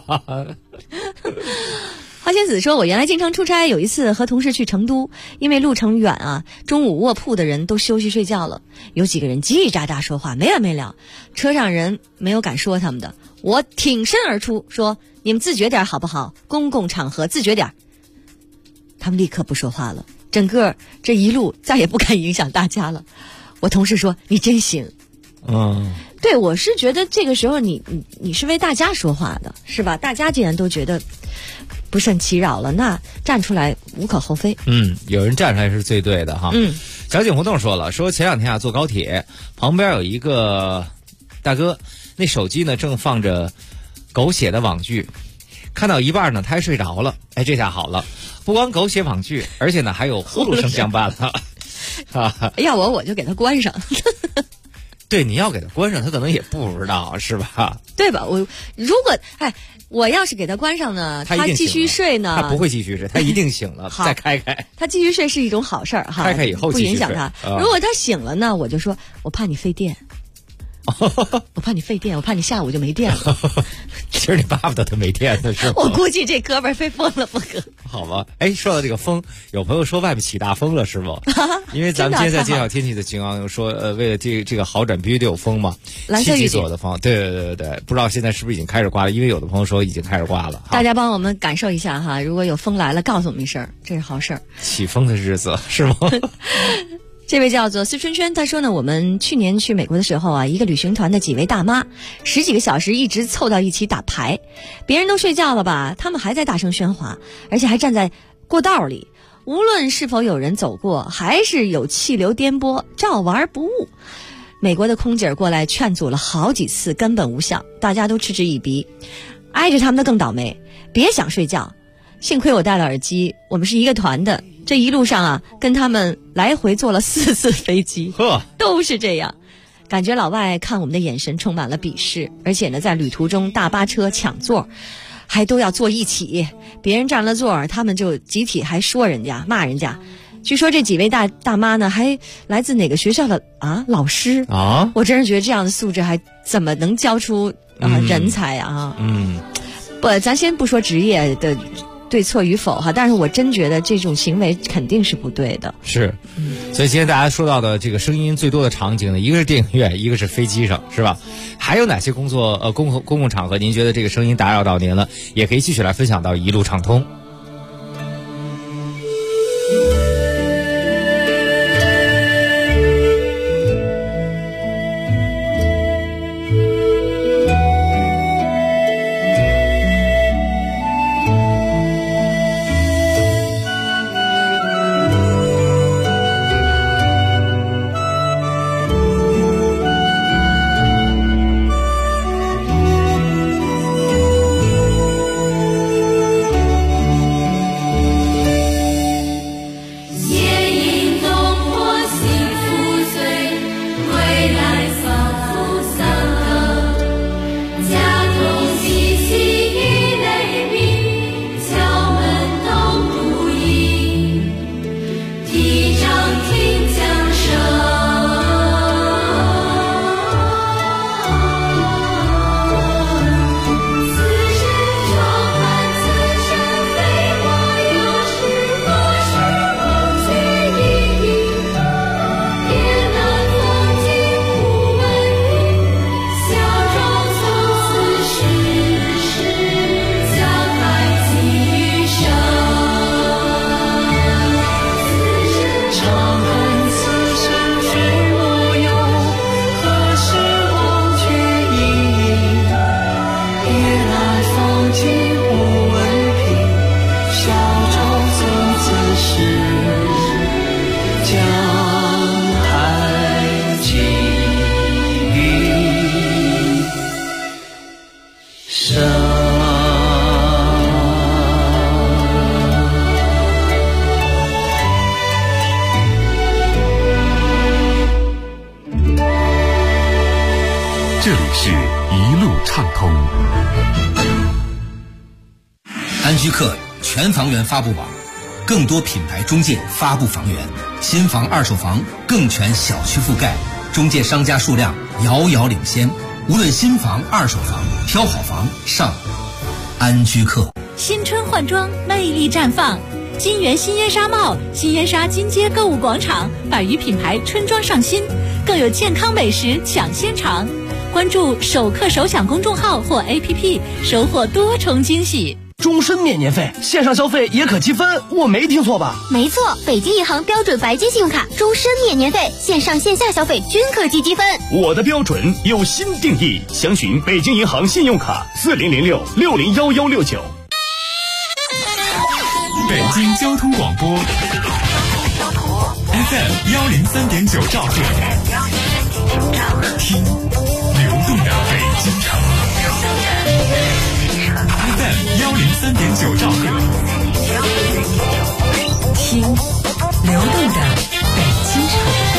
花仙子说，我原来经常出差，有一次和同事去成都，因为路程远啊，中午卧铺的人都休息睡觉了，有几个人叽叽喳喳说话没完没了，车上人没有敢说他们的，我挺身而出说，你们自觉点好不好，公共场合自觉点。他们立刻不说话了，整个这一路再也不敢影响大家了。我同事说，你真行。对，我是觉得这个时候你是为大家说话的，是吧？大家既然都觉得不甚其扰了，那站出来无可厚非。 有人站出来是最对的哈。小景胡同说了，说前2天坐高铁，旁边有一个大哥，那手机呢正放着狗血的网剧，看到一半呢他还睡着了。这下好了，不光狗血网剧，而且呢还有呼噜声相伴了。 要我就给他关上。 对，你要给他关上，他可能也不知道，是吧？ 对吧？我要是给他关上呢，他继续睡呢， 他不会继续睡，他一定醒了再开开。 他继续睡是一种好事儿哈， 开开以后不影响他。如果他醒了呢，我就说我怕你费电。我怕你费电，我怕你下午就没电了。 其实你巴不得他没电呢，是吧？ 我估计这哥们儿非疯了不可。 好吧，说到这个风，有朋友说外面起大风了，是不？因为咱们今天在介绍天气的情况说，为了这个好转，必须得有风嘛。 蓝色预警的风，对，不知道现在是不是已经开始刮了？因为有的朋友说已经开始刮了。 大家帮我们感受一下哈，如果有风来了，告诉我们一声，这是好事儿。 起风的日子是吗？ 这位叫做思春圈，他说呢，我们去年去美国的时候啊，一个旅行团的几位大妈10几个小时一直凑到一起打牌，别人都睡觉了吧，他们还在大声喧哗，而且还站在过道里，无论是否有人走过，还是有气流颠簸，照玩不误。美国的空姐过来劝阻了好几次，根本无效，大家都嗤之以鼻。挨着他们的更倒霉，别想睡觉。幸亏我带了耳机，我们是一个团的，这一路上啊，跟他们来回坐了4次飞机，都是这样。感觉老外看我们的眼神充满了鄙视，而且呢，在旅途中大巴车抢座，还都要坐一起，别人占了座，他们就集体还说人家骂人家。据说这几位大妈呢，还来自哪个学校的老师啊？我真是觉得这样的素质还怎么能教出人才啊？不，咱先不说职业的对错与否哈，但是我真觉得这种行为肯定是不对的。 是，所以今天大家说到的这个声音最多的场景呢，一个是电影院，一个是飞机上，是吧？还有哪些公共场合您觉得这个声音打扰到您了？也可以继续来分享到一路畅通。 这里是一路畅通。 安居客全房源发布网，更多品牌中介发布房源，新房二手房更全小区覆盖，中介商家数量遥遥领先。无论新房二手房，挑好房上安居客。 新春换装，魅力绽放。金源新烟纱帽、新烟纱金街购物广场百余品牌春装上新，更有健康美食抢先尝。关注首客首享公众号或 APP， 收获多重惊喜。 终身免年费，线上消费也可积分，我没听错吧？ 没错，北京银行标准白金信用卡终身免年费，线上线下消费均可积积分。 我的标准有新定义，详询北京银行信用卡4006601169。 北京交通广播 FM103.9兆赫，听流动的北京城。FM103.9兆赫， 听流动的北京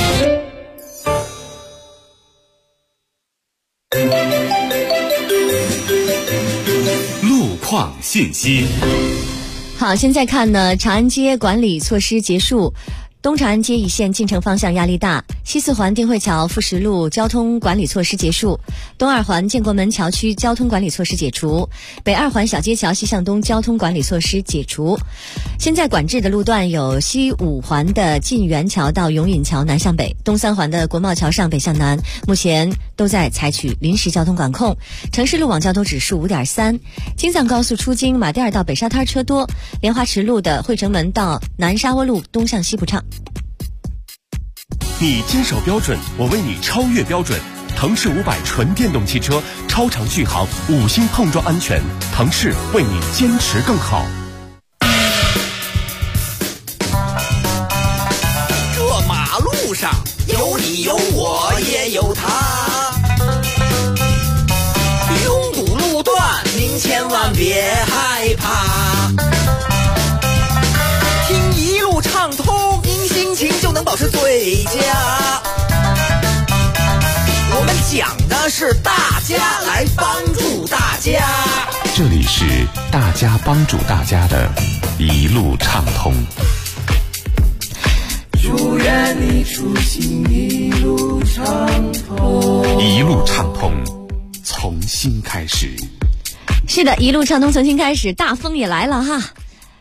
城。路况信息。 好，现在看呢，长安街管理措施结束，东长安街一线进城方向压力大，西四环定慧桥富实路交通管理措施结束，东二环建国门桥区交通管理措施解除，北二环小街桥西向东交通管理措施解除。现在管制的路段有西五环的晋元桥到永隐桥南向北，东三环的国贸桥上北向南，目前都在采取临时交通管控。城市路网交通指数5.3，京藏高速出京马甸尔到北沙滩车多，莲花池路的汇成门到南沙窝路东向西不畅。 你坚守标准，我为你超越标准。腾势500纯电动汽车，超长续航，5星碰撞安全，腾势为你坚持更好。 这马路上有你有我也有他，拥堵路段您千万别害怕，听一路畅通，您心情就能保持最佳。我们讲的是大家来帮助大家， 这里是大家帮助大家的一路畅通。 祝愿你出行一路畅通， 一路畅通，从新开始。 是的，一路畅通从新开始，大风也来了哈。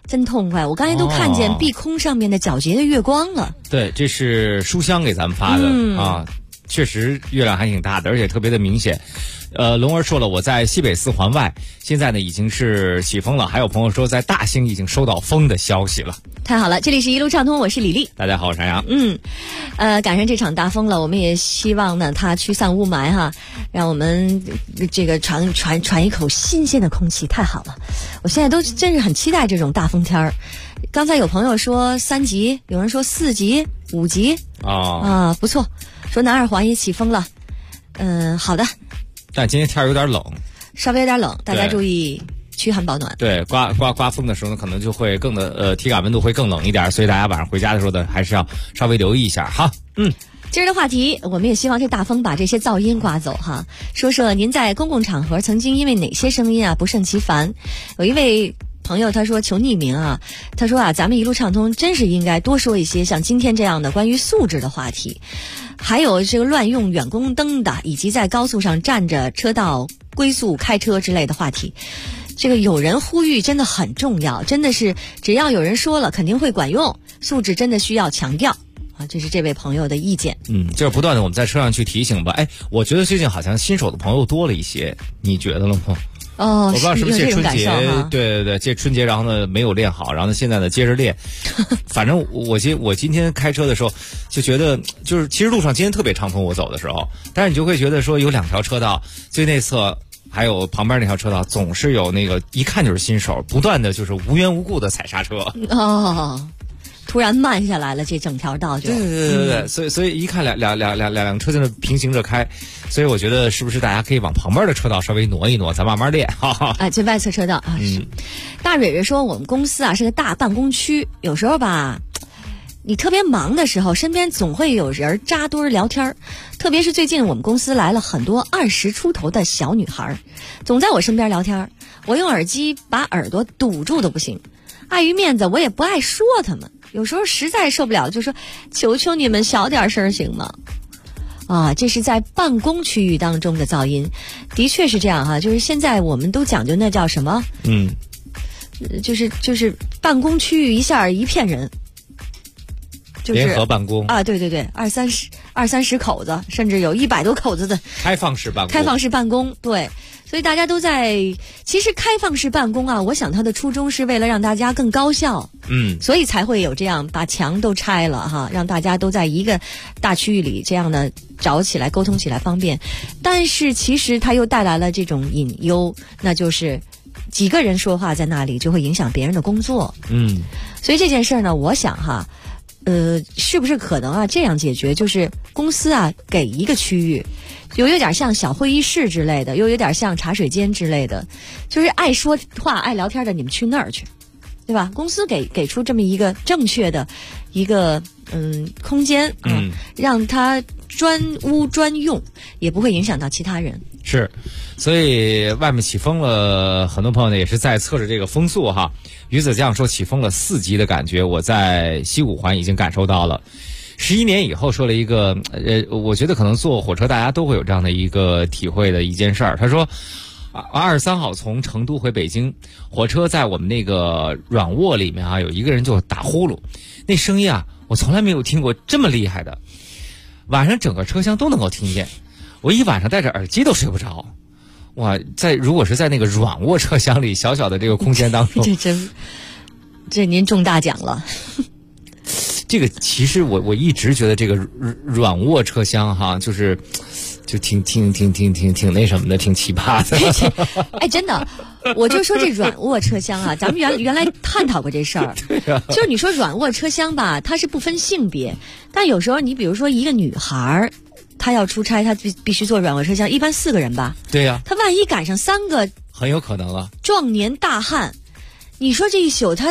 真痛快！我刚才都看见碧空上面的皎洁的月光了。 对，这是书香给咱们发的、啊，确实月亮还挺大的，而且特别的明显。龙儿说了，我在西北四环外，现在呢已经是起风了。还有朋友说在大兴已经收到风的消息了。 太好了，这里是一路畅通，我是李丽。 大家好，我是杨洋。 赶上这场大风了，我们也希望呢它驱散雾霾哈，让我们这个喘一口新鲜的空气，太好了。我现在都真是很期待这种大风天儿。刚才有朋友说3级，有人说4级、5级不错，说南二环也起风了。好的。 但今天天有点冷， 稍微有点冷，大家注意驱寒保暖。 对，刮风的时候呢，可能就会更的体感温度会更冷一点，所以大家晚上回家的时候呢，还是要稍微留意一下哈。 今儿的话题，我们也希望这大风把这些噪音刮走哈。说说您在公共场合曾经因为哪些声音不胜其烦？有一位朋友他说求匿名啊，他说咱们一路畅通真是应该多说一些像今天这样的关于素质的话题。还有这个乱用远光灯的，以及在高速上占着车道龟速开车之类的话题。这个有人呼吁真的很重要，真的是只要有人说了肯定会管用，素质真的需要强调啊，这是这位朋友的意见。 就是不断的我们在车上去提醒吧。我觉得最近好像新手的朋友多了一些，你觉得了吗？我不知道是不是借春节，对，借春节，然后呢没有练好，然后呢现在呢接着练。反正我今天开车的时候就觉得，就是其实路上今天特别畅通，我走的时候，但是你就会觉得说有2条车道，最内侧还有旁边那条车道，总是有那个一看就是新手，不断的就是无缘无故的踩刹车。 突然慢下来了，这整条道就对，所以一看两车在那平行着开，所以我觉得是不是大家可以往旁边的车道稍微挪一挪，咱慢慢练。 这外侧车道啊。大蕊蕊说我们公司是个大办公区，有时候吧你特别忙的时候，身边总会有人扎堆聊天，特别是最近我们公司来了很多20出头的小女孩，总在我身边聊天，我用耳机把耳朵堵住都不行，碍于面子我也不爱说他们，有时候实在受不了就说求求你们小点声行吗？这是在办公区域当中的噪音，的确是这样哈，就是现在我们都讲究那叫什么？就是办公区域一下一片人，就是联合办公对，20、30口子，甚至有100多口子的开放式办公， 对。所以大家都在，其实开放式办公我想它的初衷是为了让大家更高效，所以才会有这样把墙都拆了哈，让大家都在一个大区域里，这样呢找起来沟通起来方便。但是其实它又带来了这种隐忧，那就是几个人说话在那里就会影响别人的工作。所以这件事呢，我想是不是可能这样解决，就是公司给一个区域，有点像小会议室之类的，又有点像茶水间之类的，就是爱说话爱聊天的你们去那儿去，对吧？公司给出这么一个正确的一个空间让它专屋专用，也不会影响到其他人。 是，所以外面起风了，很多朋友呢也是在测着这个风速哈。于子酱说起风了4级的感觉，我在西五环已经感受到了。11年以后说了一个我觉得可能坐火车大家都会有这样的一个体会的一件事儿。他说23号从成都回北京，火车在我们那个软卧里面有一个人就打呼噜，那声音我从来没有听过这么厉害的，晚上整个车厢都能够听见，我一晚上戴着耳机都睡不着。哇，如果是在那个软卧车厢里小小的这个空间当中， 这您中大奖了。 这个其实我一直觉得这个软卧车厢就挺那什么的，挺奇葩的。 真的，我就说这软卧车厢咱们原来探讨过这事儿。就是你说软卧车厢吧，它是不分性别，但有时候你比如说一个女孩她要出差，她必须坐软卧车厢，一般4个人吧。 对呀。 她万一赶上3个， 很有可能啊。 壮年大汉，你说这一宿他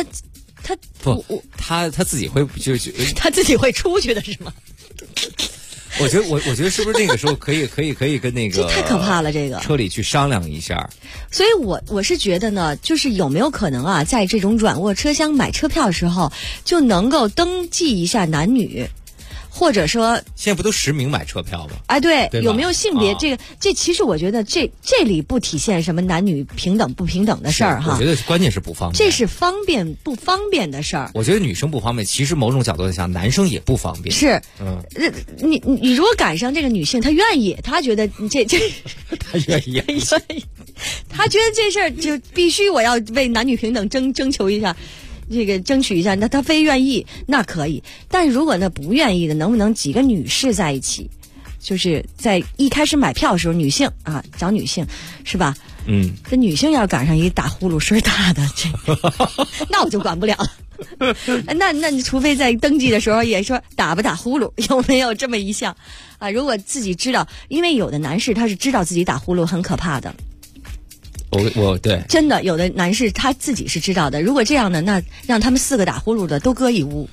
自己会他自己会出去的是吗？ 我觉得是不是那个时候可以跟那个这太可怕了，这个车里去商量一下。 所以我是觉得呢，就是有没有可能在这种软卧车厢买车票的时候就能够登记一下男女， 或者说现在不都实名买车票吗？ 哎，对， 对有没有性别、这其实我觉得这里不体现什么男女平等不平等的事儿哈。 我觉得关键是不方便， 这是方便不方便的事儿。 我觉得女生不方便，其实某种角度上，男生也不方便。 是，你如果赶上这个女性，她愿意，她觉得这她愿意， 她觉得这事儿就必须我要为男女平等征求一下。这个争取一下，那他非愿意那可以，但如果那不愿意的，能不能几个女士在一起，就是在一开始买票的时候，女性啊找女性是吧？这女性要赶上一打呼噜声大的，那我就管不了了。那你除非在登记的时候也说打不打呼噜，有没有这么一项啊？如果自己知道，因为有的男士他是知道自己打呼噜很可怕的。 我对， 真的有的男士他自己是知道的。如果这样的，那让他们4个打呼噜的都搁一屋，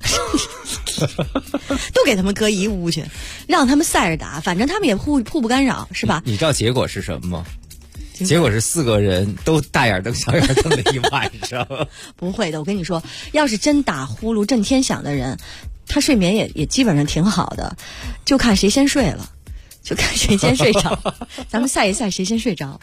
都给他们搁一屋去，让他们赛着打，反正他们也互不干扰，是吧？ 你知道结果是什么吗？结果是4个人都大眼瞪小眼瞪了一晚上。 不会的，我跟你说，要是真打呼噜震天响的人，他睡眠也基本上挺好的，就看谁先睡了。就看谁先睡着，咱们赛一赛谁先睡着，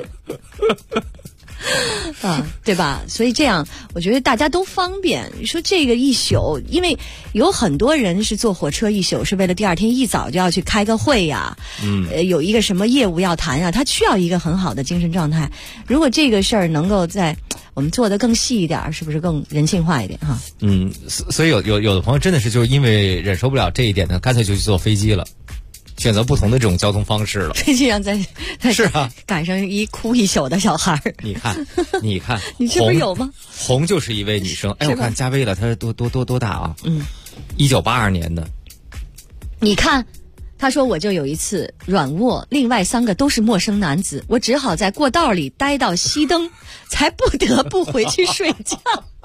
啊，对吧？所以这样，我觉得大家都方便。你说这个一宿，因为有很多人是坐火车一宿，是为了第二天一早就要去开个会呀，有一个什么业务要谈呀，他需要一个很好的精神状态。如果这个事儿能够在我们做得更细一点，是不是更人性化一点哈？ 所以有的朋友真的是就是因为忍受不了这一点呢，干脆就去坐飞机了。选择不同的这种交通方式了， 飞机上再是啊， 赶上一哭一宿的小孩儿。 你看， 你这不是有吗？ 红就是一位女生，哎，我看加微了，她是多大啊？1982年的。 你看，她说我就有一次软卧，另外3个都是陌生男子，我只好在过道里待到熄灯，才不得不回去睡觉。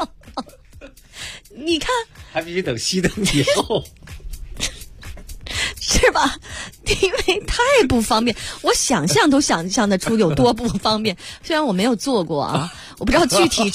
你看， 还必须等熄灯以后。 是吧？因为太不方便，我想象都想象得出有多不方便。虽然我没有做过啊，我不知道具体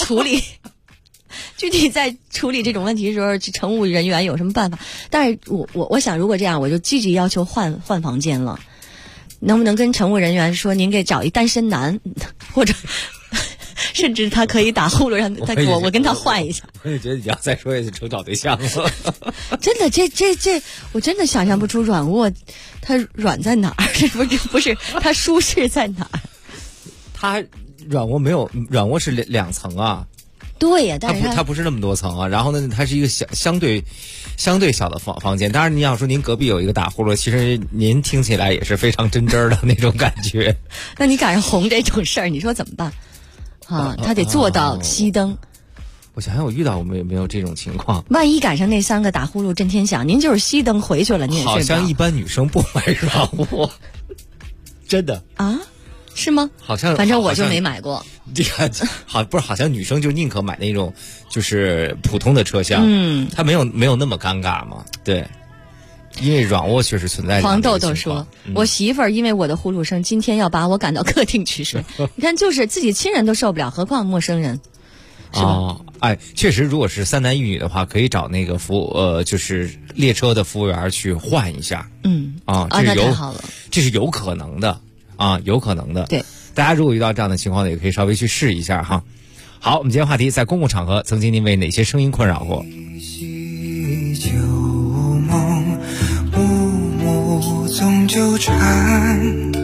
在处理这种问题的时候，乘务人员有什么办法。但是我想，如果这样，我就积极要求换房间了。能不能跟乘务人员说，您给找一单身男，或者甚至他可以打呼噜，让他我跟他换一下。 我也觉得你要再说也是成找对象了。 真的，这我真的想象不出软卧它软在哪儿，不是它舒适在哪儿？ 它软卧没有，软卧是2层啊。 对呀，但是它不是那么多层啊。然后呢，它是一个相对小的房间。当然，你要说您隔壁有一个打呼噜，其实您听起来也是非常真真的那种感觉。 那你赶上红这种事儿，你说怎么办？啊，他得做到熄灯。 我想想，我遇到过没有这种情况？ 万一赶上那3个打呼噜震天响，您就是熄灯回去了，你也睡不着。 好像一般女生不买软卧，真的啊？是吗？ 好像， 反正我就没买过。 这个好像女生就宁可买那种就是普通的车厢，它没有那么尴尬嘛。对，因为软卧确实存在。 黄豆豆说，我媳妇儿因为我的呼噜声，今天要把我赶到客厅去睡。你看，就是自己亲人都受不了，何况陌生人。 哎，确实，如果是3男1女的话，可以找那个就是列车的服务员去换一下。 那太好了， 这是有可能的啊，有可能的。 对， 大家如果遇到这样的情况呢，也可以稍微去试一下哈。好，我们今天话题，在公共场合曾经您为哪些声音困扰过？ 旧梦，暮暮总纠缠，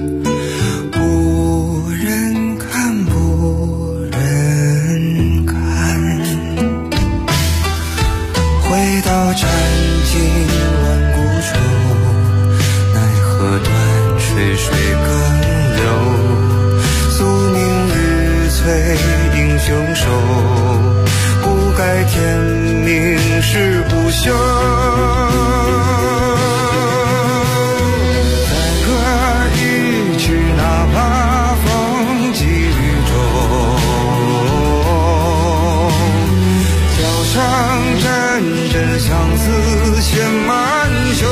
不忍看，不忍看。回到斩尽万古愁，奈何断水水更流。宿命日催英雄手，不该天命是不朽。再歌一曲，哪怕风几缕舟，桥上阵阵相思牵满袖。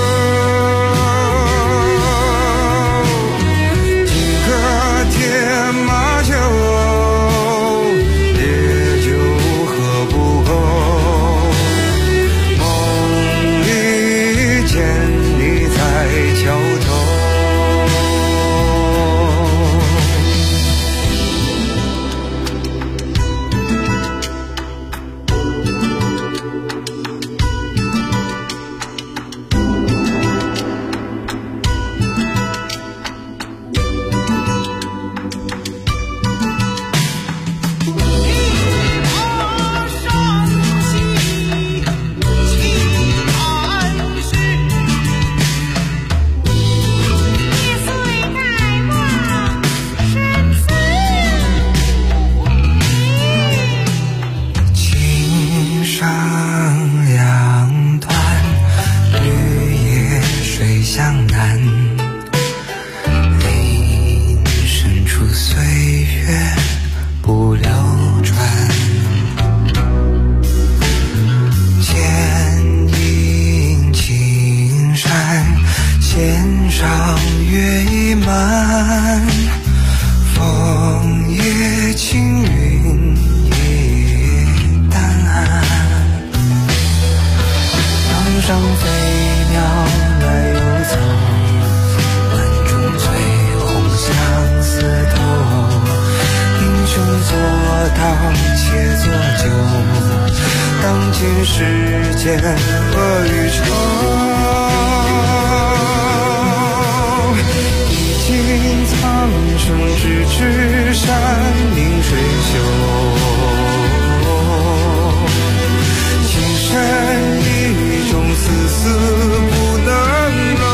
两端，绿叶水向南，林深处岁月不流转，剪影青山，线上月已满，枫叶轻云也淡暗，江上飞鸟来又走，万种翠红相思透，英雄做到且做酒，当今世间恶与仇，已经苍生咫尺山明水秀，情深意重丝丝不能漏，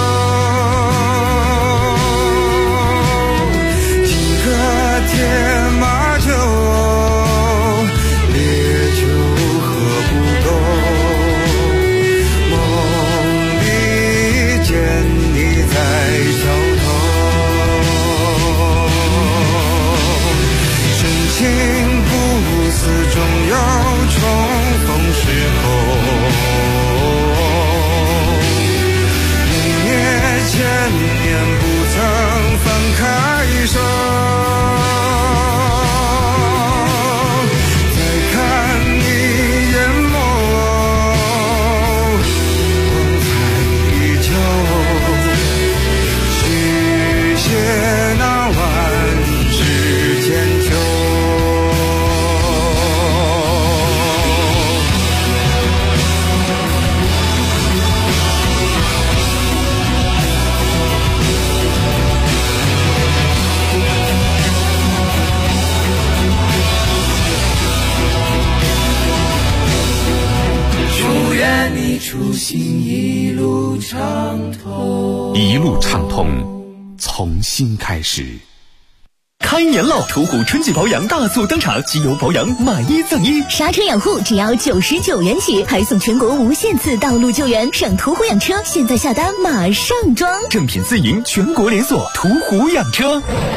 金戈铁马酒，烈酒何不够，梦里见你在桥头，深情不死终有重逢时候，明月千年不曾放开手，再看你眼眸，光彩依旧，续写那万世千秋。祝愿你出行一路畅通， 一路畅通，从新开始。 开年了，途虎春季保养大促登场，机油保养买一赠一， 刹车养护只要99元起，还送全国无限次道路救援，上途虎养车，现在下单马上装， 正品自营，全国连锁，途虎养车。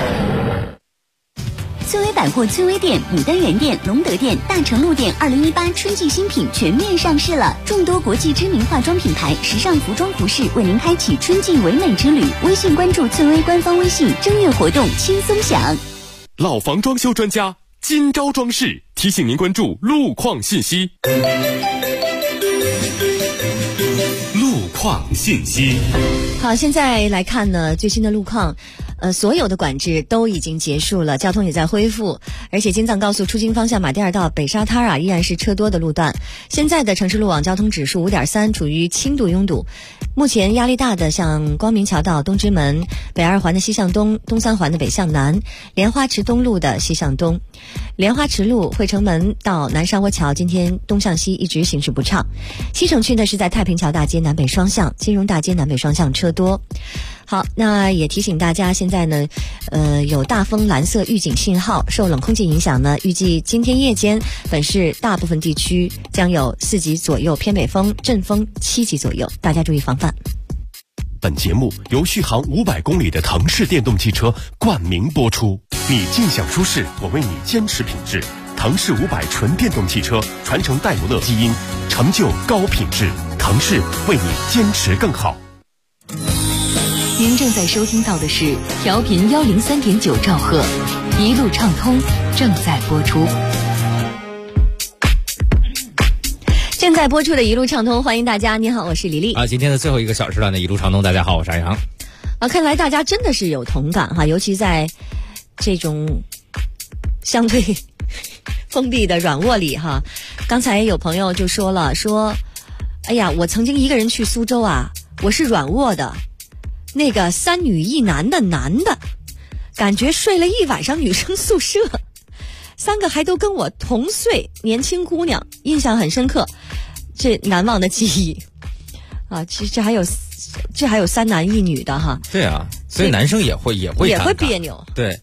翠微百货翠微店、牡丹园店、隆德店、大成路店2018春季新品全面上市了，众多国际知名化妆品牌、时尚服装服饰为您开启春季唯美之旅。微信关注翠微官方微信，正月活动轻松享。 老房装修专家金招装饰提醒您关注路况信息。 路况信息。 好，现在来看呢最新的路况。所有的管制都已经结束了，交通也在恢复，而且京藏高速出京方向马迭尔道北沙滩依然是车多的路段。现在的城市路网交通指数5.3，处于轻度拥堵。目前压力大的像光明桥道东直门、北二环的西向东、东三环的北向南、莲花池东路的西向东、莲花池路汇成门到南沙窝桥今天东向西一直行驶不畅。西城区呢是在太平桥大街南北双向、金融大街南北双向车多。好，那也提醒大家，现在呢，有大风蓝色预警信号，受冷空气影响呢，预计今天夜间本市大部分地区将有4级左右偏北风，阵风7级左右，大家注意防范。 本节目由续航500公里的腾势电动汽车冠名播出。你尽享舒适，我为你坚持品质。腾势500纯电动汽车传承戴姆勒基因，成就高品质。腾势为你坚持更好。 您正在收听到的是调频103.9兆赫，一路畅通正在播出。 正在播出的一路畅通，欢迎大家。你好，我是李丽。 今天的最后一个小时段的一路畅通，大家好，我是阿阳。 看来大家真的是有同感哈，尤其在这种相对封闭的软卧里哈。刚才有朋友就说了，哎呀，我曾经一个人去苏州啊，我是软卧的。那个3女1男的男的，感觉睡了一晚上女生宿舍，3个还都跟我同岁，年轻姑娘，印象很深刻，这难忘的记忆啊！这还有3男1女的哈。 对啊，所以男生也会别扭。 对，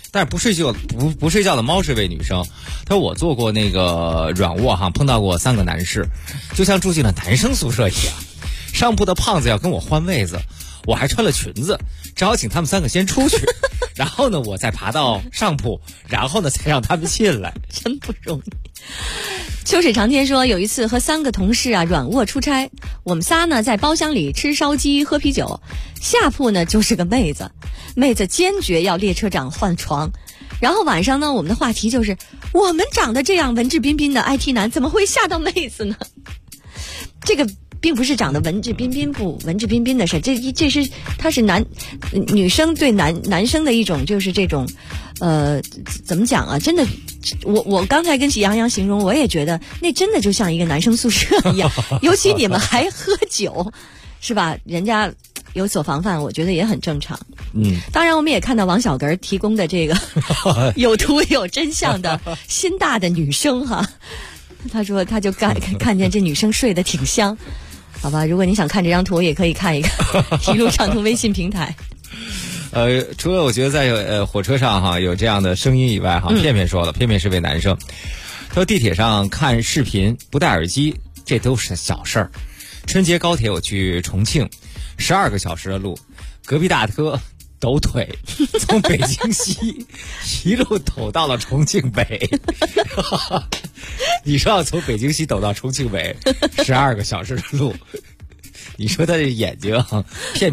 但是不睡觉的猫是一位女生，她说我做过那个软卧哈，碰到过3个男士，就像住进了男生宿舍一样。上铺的胖子要跟我换位子，我还穿了裙子，只好请他们3个先出去，然后呢我再爬到上铺，然后呢才让他们进来， 真不容易。秋水长天说，有一次和3个同事啊软卧出差，我们仨呢在包厢里吃烧鸡喝啤酒，下铺呢就是个妹子坚决要列车长换床，然后晚上呢我们的话题就是我们长得这样文质彬彬的 IT 男怎么会吓到妹子呢？这个并不是长得文质彬彬不文质彬彬的事，这是他是女生对男生的一种就是这种怎么讲啊？真的，我刚才跟喜羊羊形容，我也觉得那真的就像一个男生宿舍一样，尤其你们还喝酒，是吧？人家有所防范，我觉得也很正常。当然我们也看到王小根提供的这个有图有真相的心大的女生哈，他说他就看见这女生睡得挺香。好吧，如果你想看这张图，也可以看一看一路畅通微信平台。 除了我觉得在火车上哈有这样的声音以外哈，片片说了，片片是位男生，他说地铁上看视频不戴耳机，这都是小事儿。春节高铁我去重庆，12个小时的路，隔壁大哥抖腿，从北京西一路抖到了重庆北。你说要从北京西抖到重庆北，12个小时的路，你说他这眼睛啊，片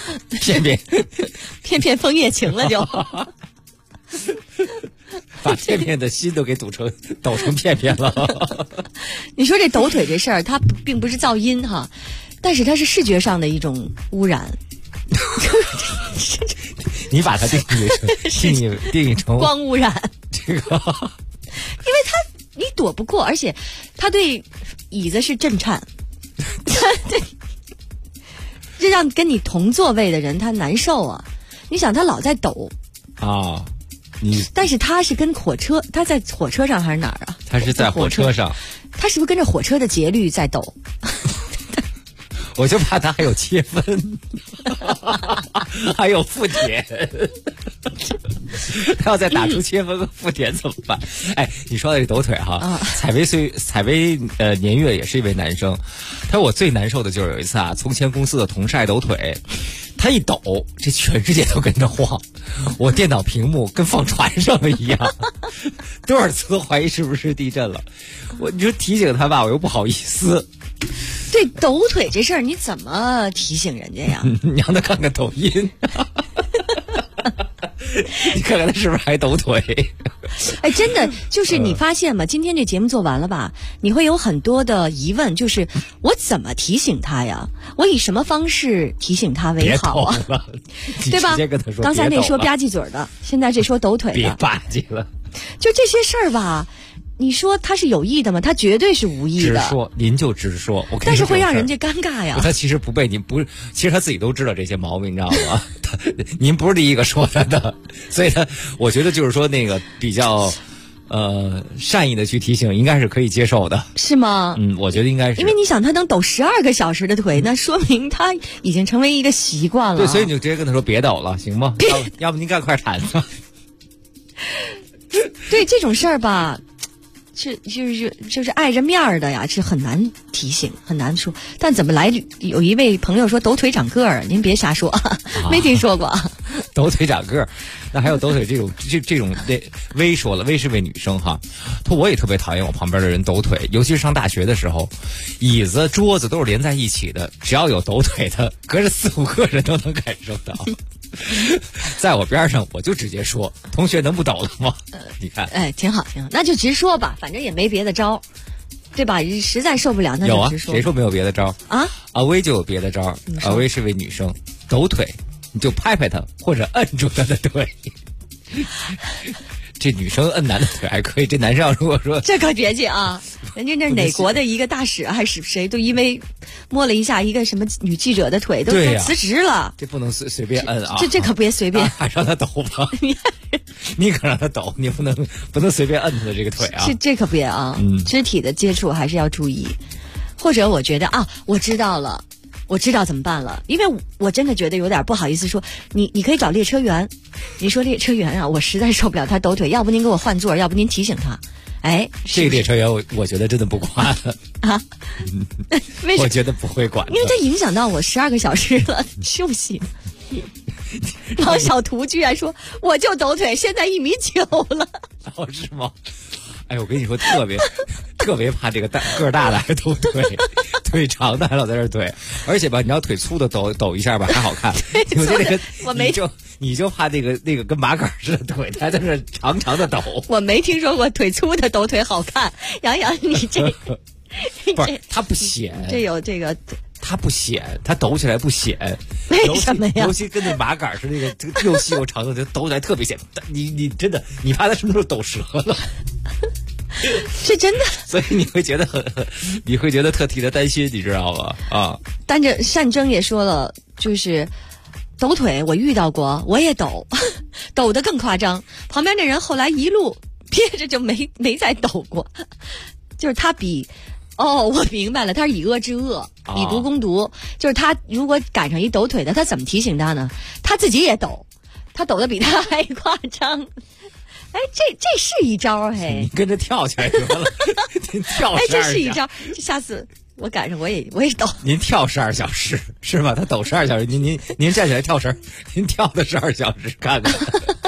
片枫叶情了就， 把片片的心都给抖成片片了。 你说这抖腿这事儿，它并不是噪音哈，但是它是视觉上的一种污染。 你把它定义成光污染， 这个，因为你躲不过，而且他对椅子是震颤，这让跟你同座位的人他难受啊！你想他老在抖啊， 但是他是跟火车，他在火车上还是哪儿啊？ 他是在火车上， 他是不是跟着火车的节律在抖？ 我就怕他还有切分，还有附点，他要再打出切分和附点怎么办？哎，你说的这抖腿哈，采薇年月也是一位男生，他说我最难受的就是有一次啊，从前公司的同事爱抖腿，他一抖，这全世界都跟着晃，我电脑屏幕跟放船上了一样，多少次都怀疑是不是地震了。你说提醒他吧，我又不好意思。 对抖腿这事儿，你怎么提醒人家呀？ 你让他看看抖音，你看看他是不是还抖腿？ 哎，真的就是你发现吗？今天这节目做完了吧，你会有很多的疑问，就是我怎么提醒他呀？我以什么方式提醒他为好啊？对吧？刚才那说吧唧嘴的，现在这说抖腿的， 别吧唧了。 就这些事儿吧。你说他是有意的吗？他绝对是无意的。 直说，您就直说。 但是会让人家尴尬呀。 他其实不被您不是，其实他自己都知道这些毛病，你知道吗？您不是第一个说他的，所以我觉得就是说那个比较善意的去提醒，应该是可以接受的。 是吗？ 我觉得应该是。 因为你想，他能抖12个小时的腿，那说明他已经成为一个习惯了。 对，所以你就直接跟他说别抖了，行吗？要不您赶快铲子。 对这种事儿吧。就是碍着面儿的呀，是很难提醒，很难说。但怎么来？有一位朋友说抖腿长个儿，您别瞎说，没听说过。 抖腿长个儿，那还有抖腿这种薇说了，薇是位女生哈，她我也特别讨厌我旁边的人抖腿，尤其是上大学的时候，椅子桌子都是连在一起的，只要有抖腿的，隔着4-5个人都能感受到。在我边上，我就直接说：“同学能不抖了吗？”你看， 哎，挺好，那就直说吧，反正也没别的招，对吧？实在受不了，那就直说。 有啊，谁说没有别的招啊？ 阿薇就有别的招。阿薇是位女生，抖腿你就拍拍她或者摁住她的腿。这女生摁男的腿还可以，这男生要如果说这可别介啊！人家那哪国的一个大使还是谁，都因为摸了一下一个什么女记者的腿，都辞职了。 这不能随便摁啊！ 这可别随便， 还让他抖吧？你可让他抖，你不能随便摁他的这个腿啊！ 这可别啊！肢体的接触还是要注意。或者我觉得啊，我知道了， 我知道怎么办了，因为我真的觉得有点不好意思说，你可以找列车员，你说列车员啊，我实在受不了他抖腿，要不您给我换座，要不您提醒他。哎， 这个列车员我觉得真的不管啊，为什么？ 我觉得不会管， 因为它影响到我12个小时了休息。王小图居然说我就抖腿，现在1.9米了。 哦，是吗？哎，我跟你说，特别怕这个个儿大的还抖腿，腿长的还老在这儿怼，而且吧，你要腿粗的抖一下吧还好看，有这个我没你就怕那个跟麻杆似的腿，他在这长长的抖。 我没听说过腿粗的抖腿好看，杨洋你这不是他不显， 这有这个。 它不显，它抖起来不显， 为什么呀？ 尤其跟那麻杆是那个这个又细又长的，抖起来特别显。你真的，你怕它什么时候抖折了？ 是真的。 所以你会觉得特替他担心，你知道吗？啊！ 但这单铮也说了，就是抖腿我遇到过，我也抖，抖得更夸张。旁边那人后来一路憋着就没再抖过，就是他比。哦，我明白了，他是以恶制恶，以毒攻毒。就是他如果赶上一抖腿的，他怎么提醒他呢？他自己也抖，他抖得比他还夸张。哎，这是一招嘿！ 你跟着跳起来得了，您跳12下。 哎，这是一招，下次我赶上我也抖。 您跳12小时是吧？他抖12小时，您站起来跳绳，您跳的12小时，看看。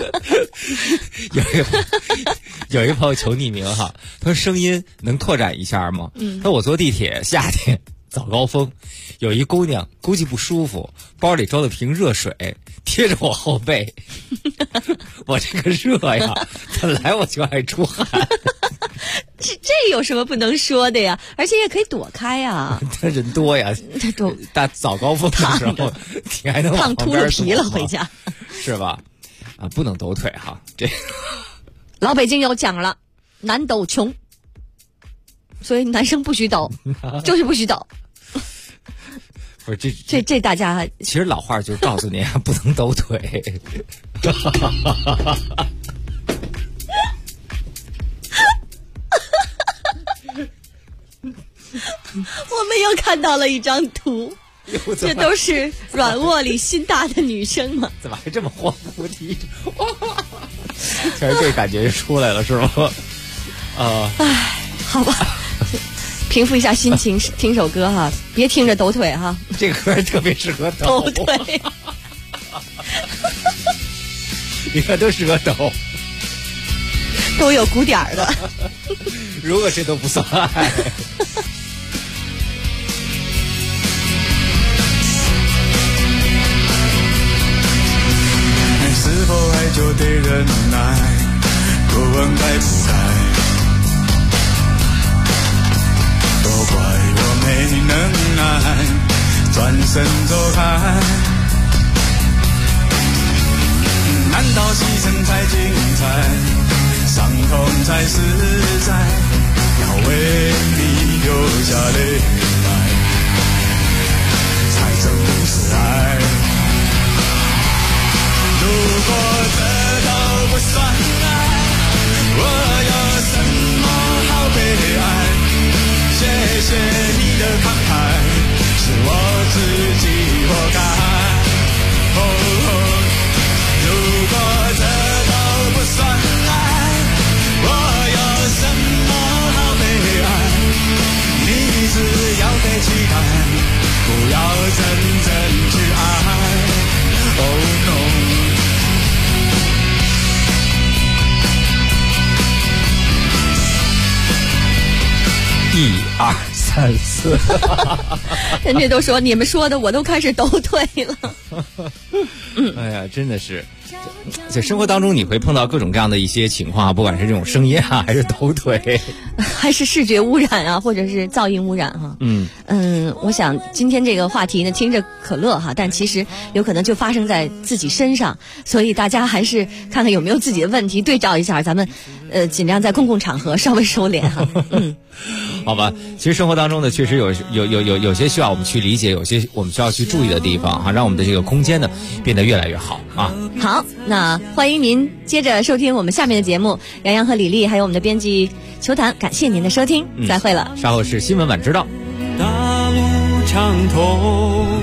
有一个朋友求匿名哈，他说声音能拓展一下吗？他说我坐地铁，夏天早高峰，有一姑娘估计不舒服，包里装了瓶热水，贴着我后背。我这个热呀，本来我就爱出汗。 这有什么不能说的呀？而且也可以躲开呀。 他人多呀，大早高峰的时候，你还能烫秃噜皮了回家， 是吧？啊，不能抖腿哈，这老北京有讲了，男抖穷，所以男生不许抖，就是不许抖。 不是这大家其实老话就是告诉你啊，不能抖腿。 我们又看到了一张图，这都是软卧里心大的女生吗？ 怎么还这么晃不提？全是这感觉就出来了，是吗？ 唉，好吧，平复一下心情，听首歌哈，别听着抖腿哈。 这个歌特别适合抖腿， 你看都适合抖， 都有鼓点的。 如果这都不算爱。 是否爱就得忍耐？多问该不该？都怪我没能耐，转身走开。难道牺牲才精彩，伤痛才实在？要为你流下泪来，才真不是爱。如果这都不算爱，我有什么好悲哀？谢谢你的慷慨，是我自己活该。如果这都不算爱，我有什么好悲哀？你只要被期待，不要真正去爱。Oh no。 1、2、3、4， 人家都说你们说的，我都开始抖腿了。 哎呀，真的是，在生活当中你会碰到各种各样的一些情况，不管是这种声音啊，还是抖腿， 还是视觉污染啊，或者是噪音污染哈。我想今天这个话题呢，听着可乐哈，但其实有可能就发生在自己身上，所以大家还是看看有没有自己的问题，对照一下，咱们尽量在公共场合稍微收敛哈。 好吧，其实生活当中呢，确实有些需要我们去理解，有些我们需要去注意的地方哈，让我们的这个空间呢变得越来越好啊。 好，那欢迎您接着收听我们下面的节目，杨洋和李丽还有我们的编辑秋谈，感谢您的收听，再会了。 稍后是新闻晚知道。 大路畅通。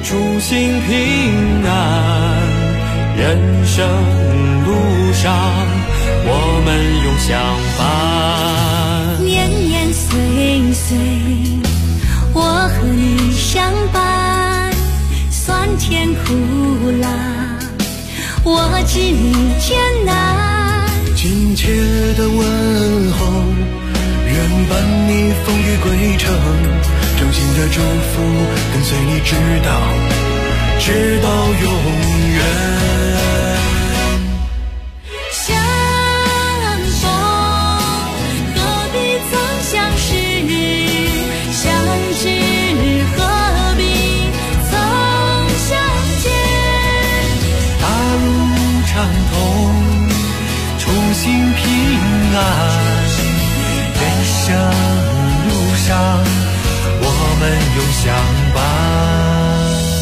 初心平安，人生路上我们永相伴。 年年岁岁，我和你相伴，酸甜苦辣，我知你艰难。 亲切的问候，愿伴你风雨归程，衷心的祝福跟随你直到永远。 相逢何必曾相识，相知何必曾相见。 大路畅通，初心平安，人生路上我们永相伴。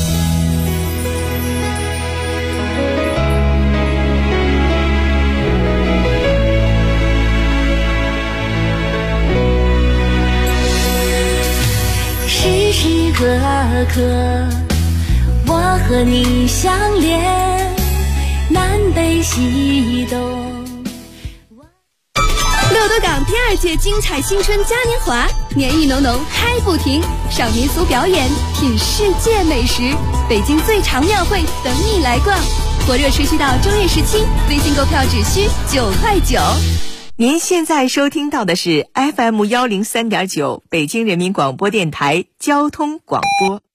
时时刻刻我和你相连，南北西东。 乐多港第2届精彩新春嘉年华，年意浓浓嗨不停，上民俗表演，品世界美食，北京最长庙会等你来逛，火热持续到正月17，微信购票只需9块9。 您现在收听到的是 FM103.9 北京人民广播电台交通广播。